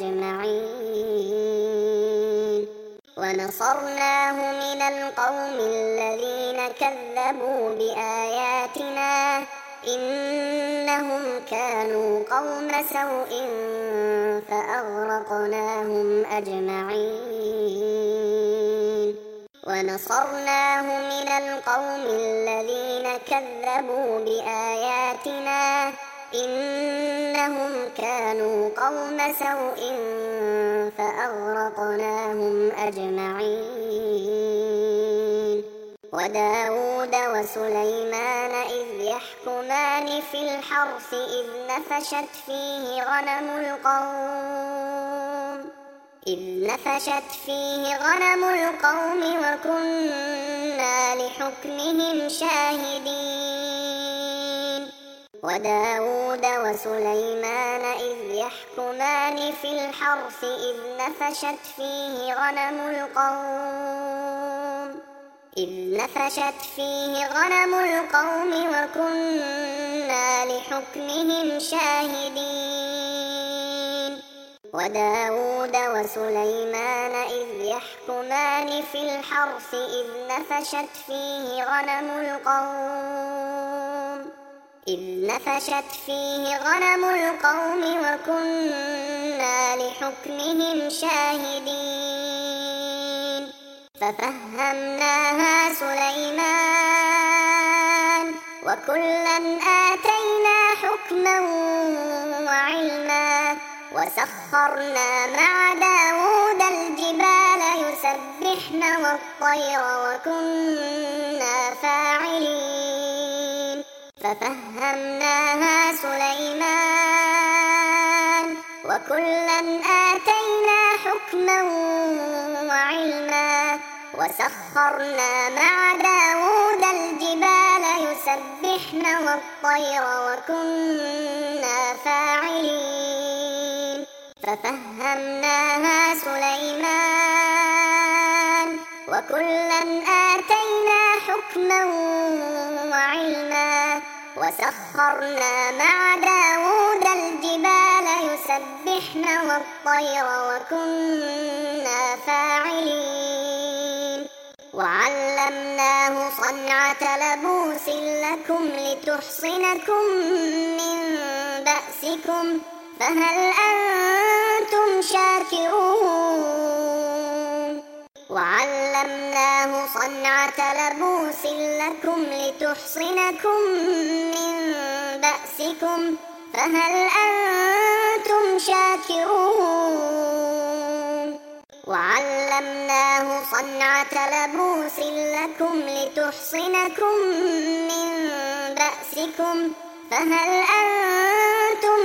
أجمعين. ونصرناه من القوم الذين كذبوا بآياتنا إنهم كانوا قوم سوء فأغرقناهم أجمعين. ونصرناه من القوم الذين كذبوا بآياتنا إنهم كانوا قوم سوء فأغرقناهم أجمعين. وداود وسليمان إذ يحكمان في الحرث إذ نفشت فيه غنم القوم إذ نفشت فيه غنم القوم وكنا لحكمهم شاهدين. وداود وسليمان إذ يحكمان في الحرث إذ نفشت فيه غنم القوم إذ نفشت فيه غنم القوم وكنا لحكمهم شاهدين. وداود وسليمان إذ يحكمان في الحرث إذ نفشت فيه غنم القوم إذ نفشت فيه غنم القوم وكنا لحكمهم شاهدين. ففهمناها سليمان وكلا آتينا حكما وعلما وسخرنا مع داود الجبال يسبحن والطير وكنا فاعلين. ففهمناها سليمان وكلا آتينا حكما وعلما وسخرنا مع داود الجبال يسبحن والطير وكنا فاعلين. ففهمناها سليمان وكلا آتينا حكما وعلما وسخرنا مع داود الجبال يسبحن والطير وكنا فاعلين وعلمناه صنعة لبوس لكم لتحصنكم من بأسكم فهل أنتم شاكرون وعلمناه صنعة لبوس لكم لتحصنكم من بأسكم فهل أنتم شاكرون وعلمناه صنعة لبوس لكم لتحصنكم من بأسكم فهل أنتم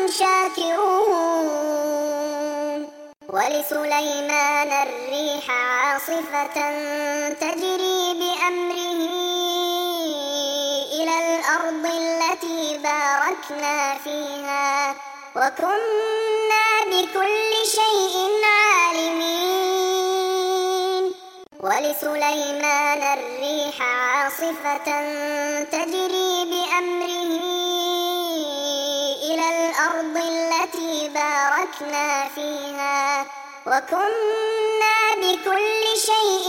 شاكرون ولسليمان الريح عاصفة تجري بأمره إلى الأرض التي باركنا فيها وكنا بكل شيء عالمين ولسليمان الريح عاصفة تجري بأمره إلى الأرض التي باركنا فيها وكنا بكل شيء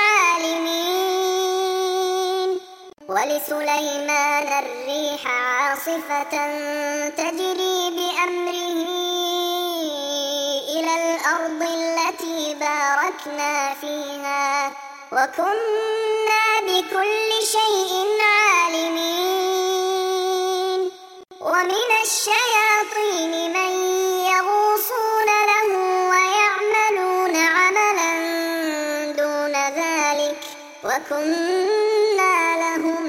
عالمين ولسليمان الريح عاصفة تجري بأمره إلى الأرض التي باركنا فيها وكنا بكل شيء عالمين ومن الشياطين من يغوصون له ويعملون عملا دون ذلك وكنا لهم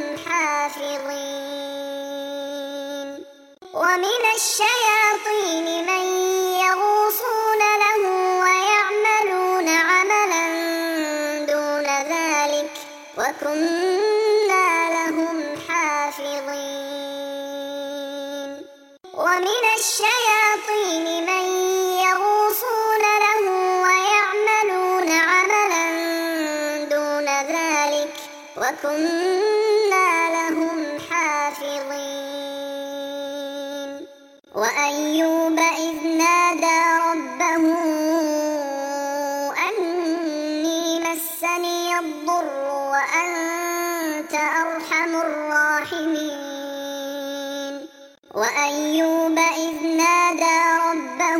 حافظين ومن الشياطين من يغوصون له ويعملون عملا دون ذلك وكنا لهم حافظين ومن الشياطين من يغوصون له ويعملون عملا دون ذلك وكنا لهم حافظين وأيوب إذ نادى ربه أني مسني الضر وأنت أرحم الراحمين وأيوب إذ نادى ربه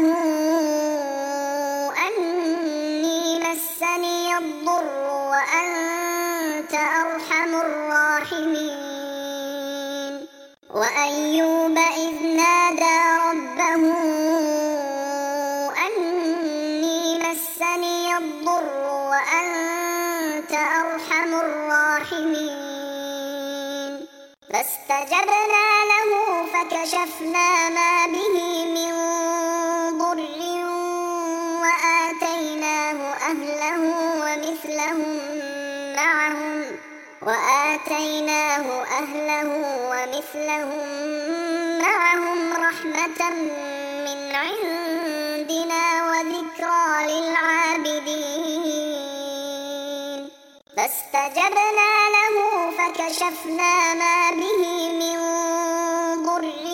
أني مسني الضر وأنت أرحم الراحمين وأيوب إذ نادى ربه أني مسني الضر وأنت أرحم الراحمين فاستجبنا له فكشفنا ما به من ضر وآتيناه أهله ومثلهم معهم وآتيناه أهله ومثلهم معهم رحمة من عندنا وذكرى للعابدين فاستجبنا له فكشفنا ما به من ضر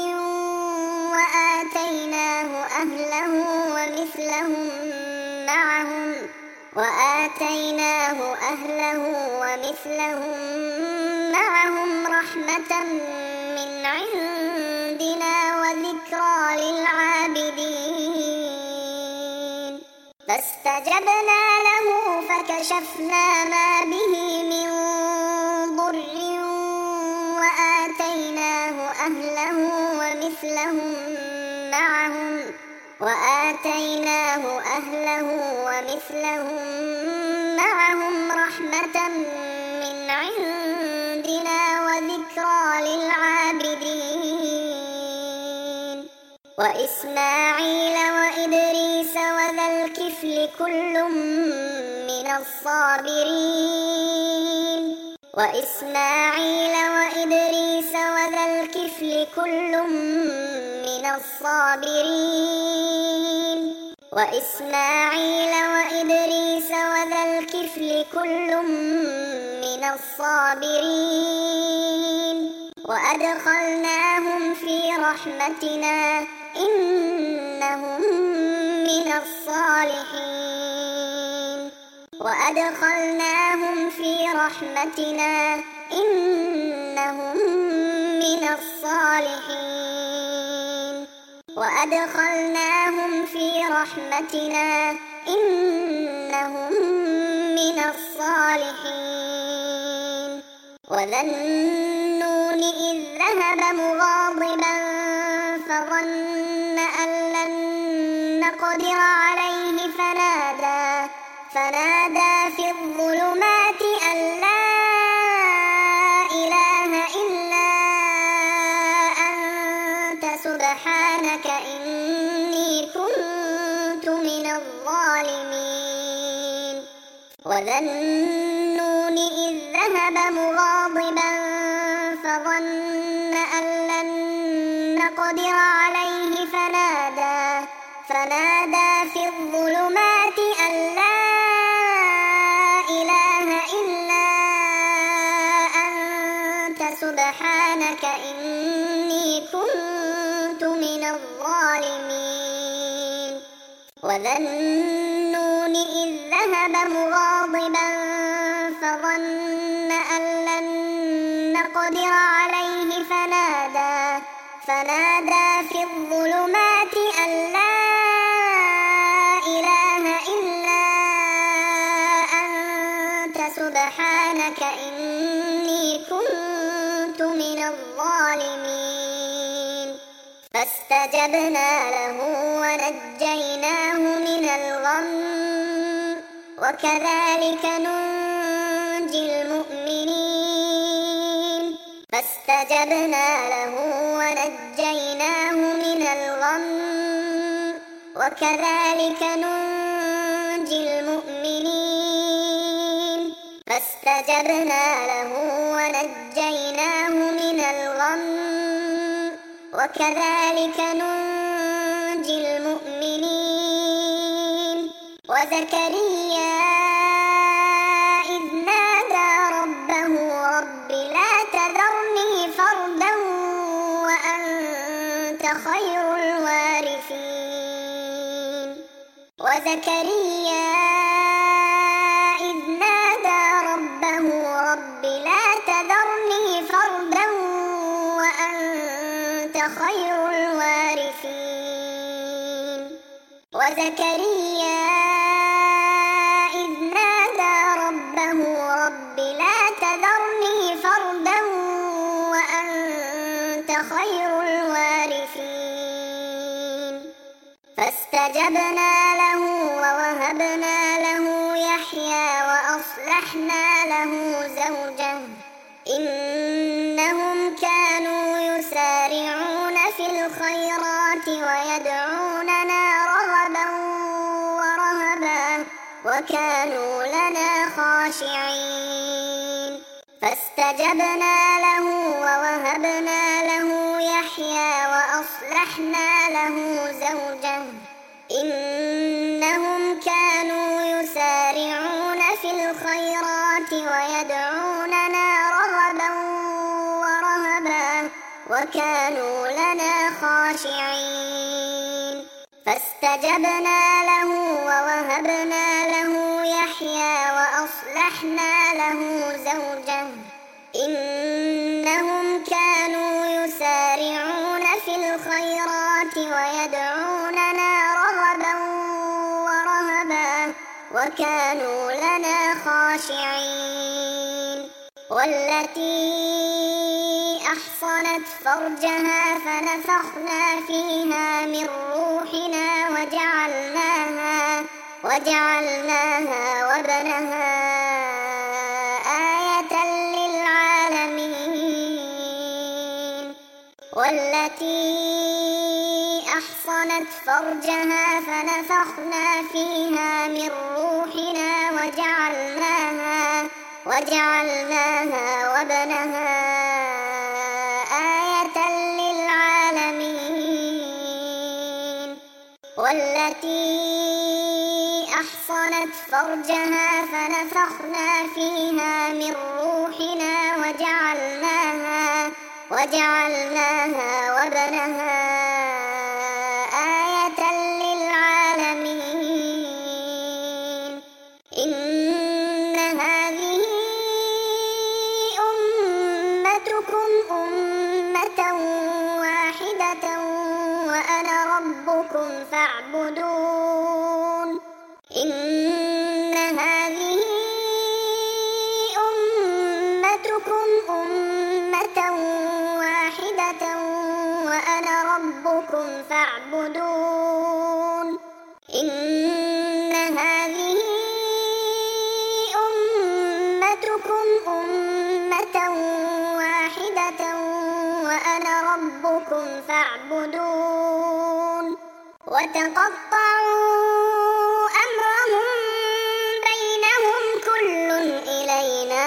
وآتيناه أهله ومثلهم معهم وآتيناه أهله ومثلهم معهم رحمة من عندنا وذكرى للعابدين فاستجبنا له فكشفنا ما به من ضر وآتيناه أهله ومثلهم معهم وآتيناه أهله ومثلهم معهم رحمة من عندنا وذكرى للعابدين وإسماعيل وإدريس وذا الكفل كل من الصابرين وإسماعيل وإدريس وذا الكفل كل من الصابرين وإسماعيل وإدريس وذا الكفل كل من الصابرين وأدخلناهم في رحمتنا إنهم من الصالحين وأدخلناهم في رحمتنا إنهم من الصالحين وأدخلناهم في رحمتنا إنهم من الصالحين وذا النون إذ ذهب مغاضبا فظن أن لن نقدر عليه فنادى فنادى في الظلمات أن لا إله إلا أنت سبحانك إني كنت من الظالمين وذا النون إذ ذهب مغاضبا فظن أن لن نقدر عليه فنادى فنادى في الظلمات أن لا إله إلا أنت سبحانك إني كنت من الظالمين وذا النون إذ ذهب مغاضبا فظن أن لن نقدر عليه فنادى فنادى في الظلمات أن لا إله إلا أنت سبحانك إني كنت من الظالمين فاستجبنا له ونجيناه من الغم وكذلك ننجي المؤمنين فاستجبنا له ونجيناه من الغم وكذلك ننجي المؤمنين فاستجبنا له ونجيناه من الغم وكذلك ننجي المؤمنين وزكريا إذ نادى ربه رب لا تذرني فردا وأنت خير الوارثين وزكريا إذ نادى ربه رب لا تذرني فردا وأنت خير الوارثين وزكريا إذ نادى ربه رب لا تذرني فردا وأنت خير الوارثين فاستجبنا له ووهبنا له يحيى وأصلحنا له زوجه إنهم كانوا يسارعون في الخيرات ويدعوننا رغبا ورهبا وكانوا لنا خاشعين فاستجبنا له ووهبنا له يحيى وأصلحنا له زوجه إنهم كانوا يسارعون في الخيرات ويدعوننا رغبا ورهبا وكانوا لنا خاشعين فاستجبنا له ووهبنا له يحيى وأصلحنا له زوجه إنهم كانوا يسارعون في الخيرات ويدعوننا رغبا ورهبا وكانوا لنا خاشعين والتي أحصنت فرجها فنفخنا فيها من روحنا وجعلناها وجعلناها وابنها آية للعالمين والتي أحصنت فرجها فنفخنا فيها من روحنا وجعلناها وجعلناها وابنها آية للعالمين والتي فرجها فنفخنا فيها من روحنا وجعلناها وجعلناها وابنها آية للعالمين إن هذه أمتكم أمة واحدة وأنا ربكم فاعبدون إن هذه أمتكم أمة واحدة وأنا ربكم فاعبدون إن هذه أمتكم أمة واحدة وأنا ربكم فاعبدون وتقطعوا أمرهم بينهم كل إلينا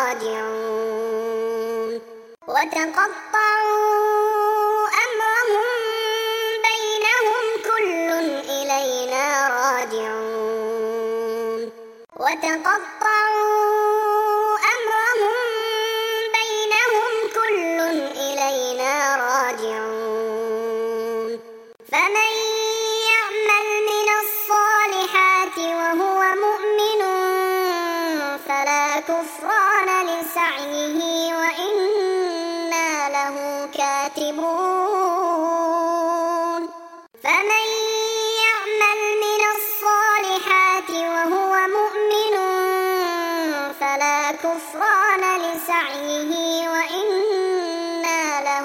راجعون وتقطعوا أمرهم بينهم كل إلينا راجعون وتقطعوا أمرهم بينهم كل إلينا راجعون فمن يعمل من الصالحات وهو مؤمن فلا كفران لسعيه وإنا له كاتبون فمن يعمل من الصالحات وهو مؤمن فلا كفران لسعيه وإنا له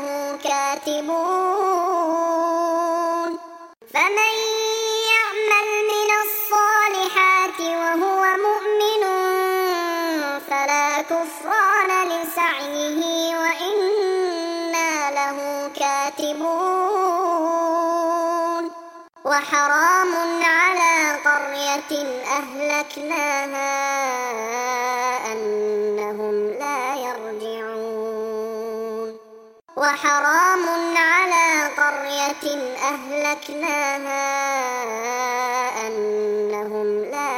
كاتبون فمن يعمل من الصالحات وهو مؤمن فلا كفران لسعيه وإنا له كاتبون وحرام على قرية أهلكناها أنهم لا يرجعون وحرام على قرية أهلكناها أنهم لا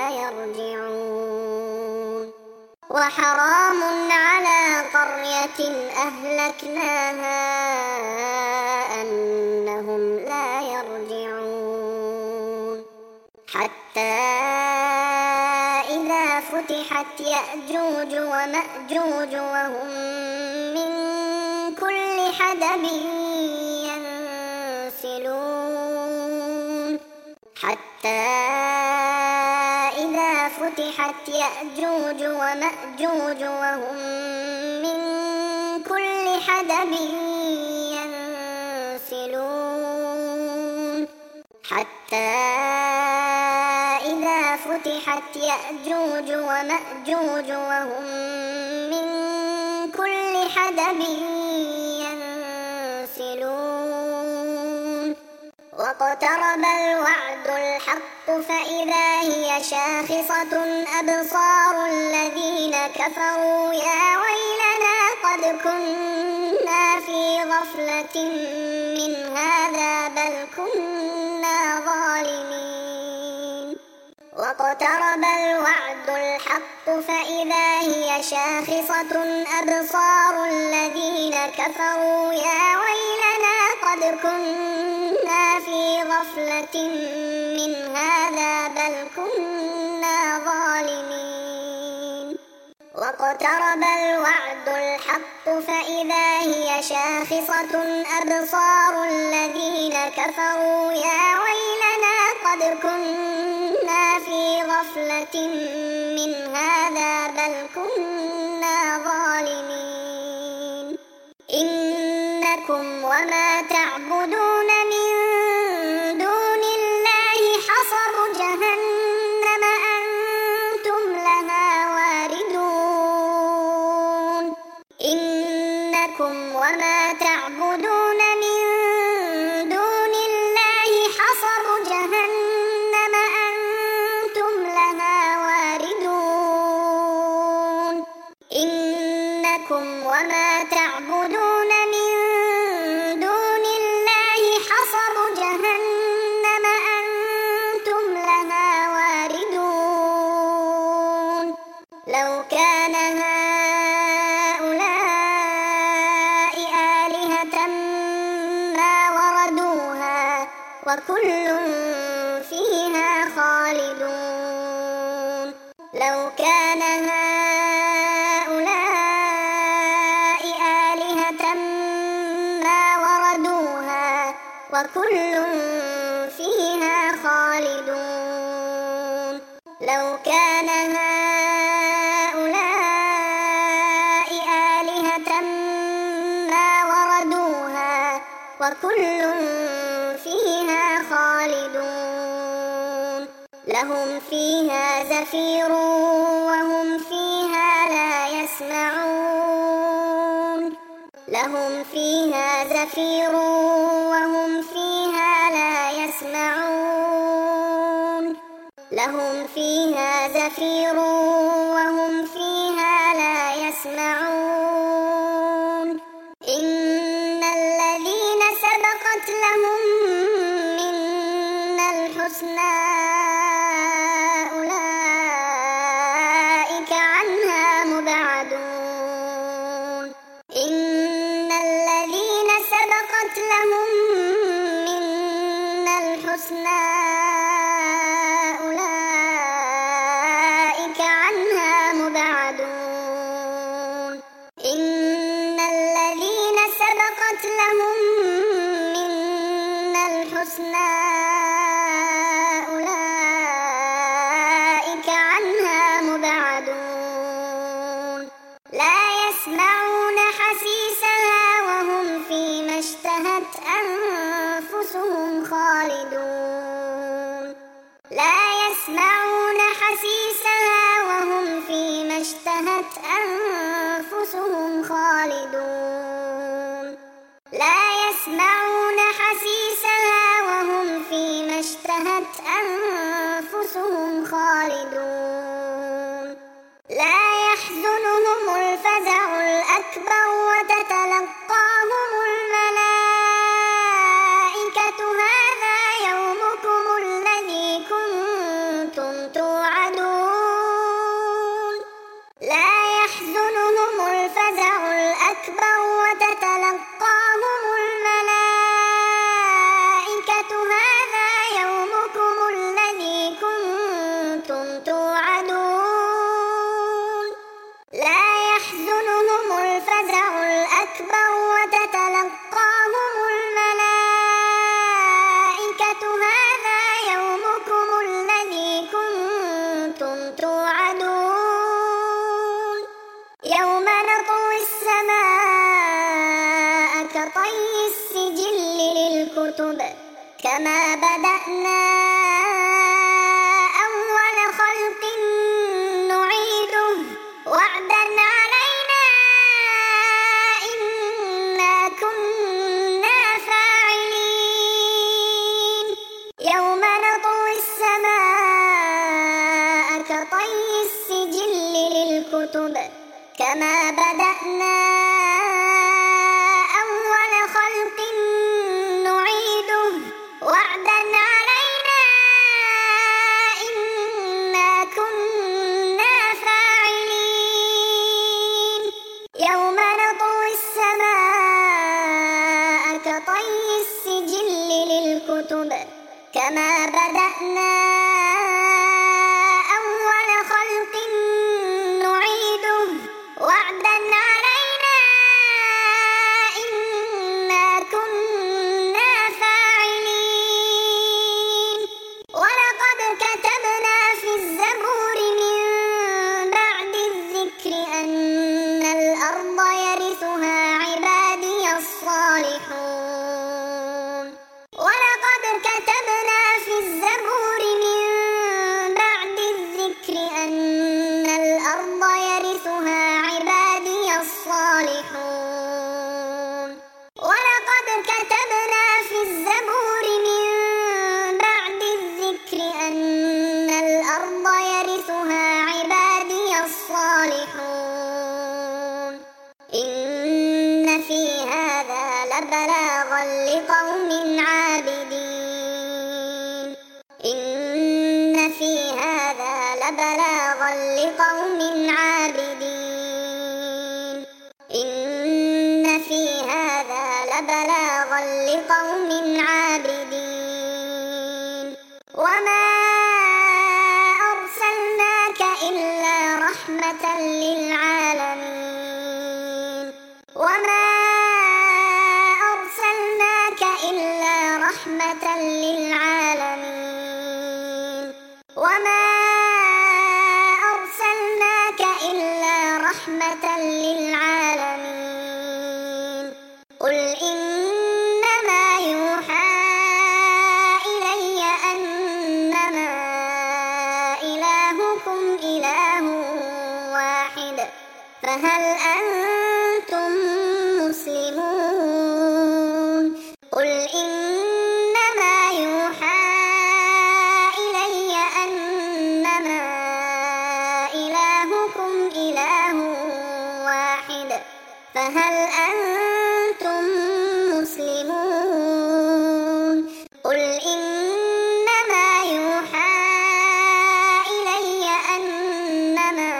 يرجعون وحرام على قرية أهلكناها أنهم لا يرجعون حتى إذا فتحت يأجوج ومأجوج وهم من كل حدب ينسلون حتى إذا فتحت يأجوج ومأجوج وهم من كل حدب ينسلون حتى إذا فتحت يأجوج ومأجوج وهم من كل حدب ينسلون واقترب الوعد الحق فإذا هي شاخصة أبصار الذين كفروا يا ويلنا قد كنا في غفلة من هذا بل كنا ظالمين واقترب الوعد الحق فإذا هي شاخصة أبصار الذين كفروا يا ويلنا قد كنا في غفلة من هذا بل كنا ظالمين واقترب الوعد الحق فإذا هي شاخصة أبصار الذين كفروا يا ويلنا قد كنا في غفلة من هذا بل كنا ظالمين إنكم وما تعبدون من دون الله حصب جهنم أنتم لها واردون إنكم وما تعبدون من دون الله حصب جهنم أنتم لها واردون إنكم وما تعبدون من دون الله حصب جهنم أنتم لها واردون وكل فيها خالدون لو كان هؤلاء آلهة ما وردوها وكل فيها خالدون لو كان هؤلاء آلهة ما وردوها وكل فيها خالدون لهم فيها زفير وهم فيها لا يسمعون لهم فيها زفير وهم فيها لا يسمعون لهم فيها زفير وهم فيها لا يسمعون إن الذين سبقت لهم منا الحسنى أولئك عنها مبعدون إن الذين سبقت لهم منا الحسنى أولئك عنها مبعدون إن الذين سبقت لهم منا الحسنى أولئك عنها مبعدون لا يسمعون حسيسها وهم فيما اشتهت أنفسهم خالدون لا يسمعون حسيسها وهم فيما اشتهت أنفسهم خالدون لا يسمعون حسيسها وهم فيما اشتهت أنفسهم خالدون لا يحزنهم الفزع الأكبر وتتلقاهم الملائكة هذا يومكم الذي كنتم توعدون لا يحزنهم الفزع الأكبر وتتلقاهم الملائكة هذا يومكم الذي كنتم توعدون لا يحزنهم الفزع الأكبر وتتلقاهم الملائكة هذا يومكم الذي كنتم توعدون يوم نطوي السماء كطي السجل للكتب كما بدأنا أول خلق نعيده وعدا علينا إنا كنا فاعلين يوم نطوي السماء كطي السجل للكتب كما بدأنا أول خلق نعيده وعدا علينا إنا كنا فاعلين يوم نطوي السماء كطي السجل للكتب كما بدأنا أول خلق نعيده وعدا علينا إنا كنا فاعلين ولقد كتبنا في الزبور من بعد الذكر أن الأرض يرثها عبادي الصالحون ولقد كتبنا في الزبور من بعد الذكر أن الأرض يرثها عبادي الصالحون ولقد كتبنا في الزبور من بعد الذكر أن الأرض يرثها عبادي الصالحون إن في هذا لبلاغا لقوم عابدين إن في هذا لبلاغا لقوم عابدين إن في هذا لبلاغا لقوم عابدين وما أرسلناك إلا رحمة للعالمين وما أرسلناك إلا رحمة للعالمين قل إنما يوحى إلي أنما إلهكم إله واحد فهل أنتم مسلمون قل إنما يوحى إلي أنما إلهكم إله واحد فهل أنتم مسلمون قل إنما يوحى إلي أنما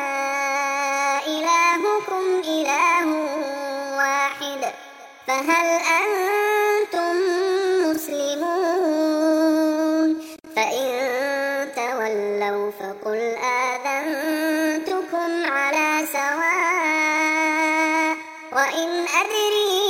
إلهكم إله واحد فهل أنتم مسلمون فإن تولوا فقل آذنتكم على سواء وإن أدري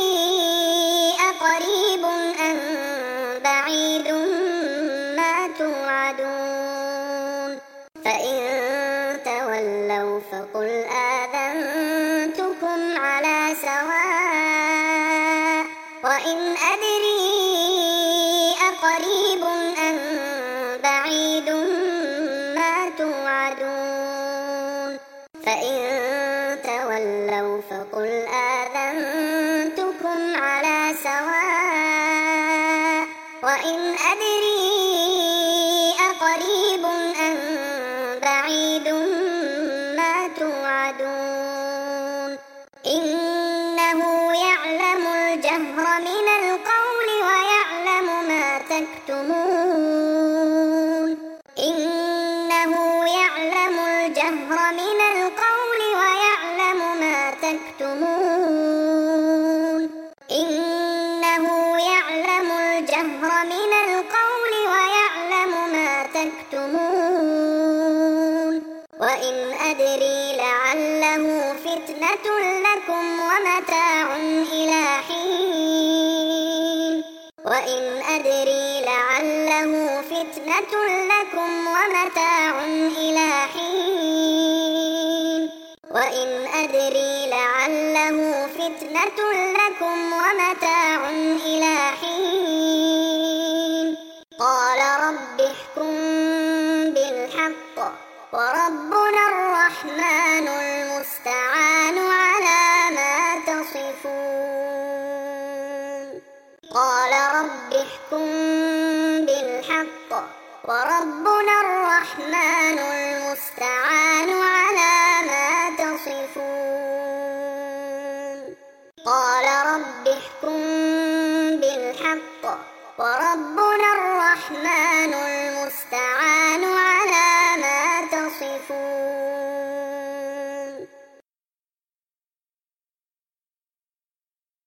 أقريب أم بعيد ما توعدون فإن تولوا فقل آذنتكم على سواء وإن أدري أقريب أم بعيد ما توعدون فإن تولوا فقل آذنتكم على سواء وإن أدري أقريب أم بعيد ما توعدون إنه يعلم الجهر من القول ويعلم ما تكتمون إنه يعلم الجهر من القول ويعلم ما تكتمون إنه يعلم الجهر من القول ويعلم ما تكتمون وإن أدري لعله فتنة لكم ومتاع إلى حين وإن أدري لعله فتنة لكم ومتاع إلى حين وإن أدري لعله فتنة لكم ومتاع إلى حين قال رب احكم بالحق وربنا الرحمن المستعان على ما تصفون قال رب احكم بالحق وربنا الرحمن المستعان على ما تصفون قال رب احكم بالحق وربنا الرحمن المستعان على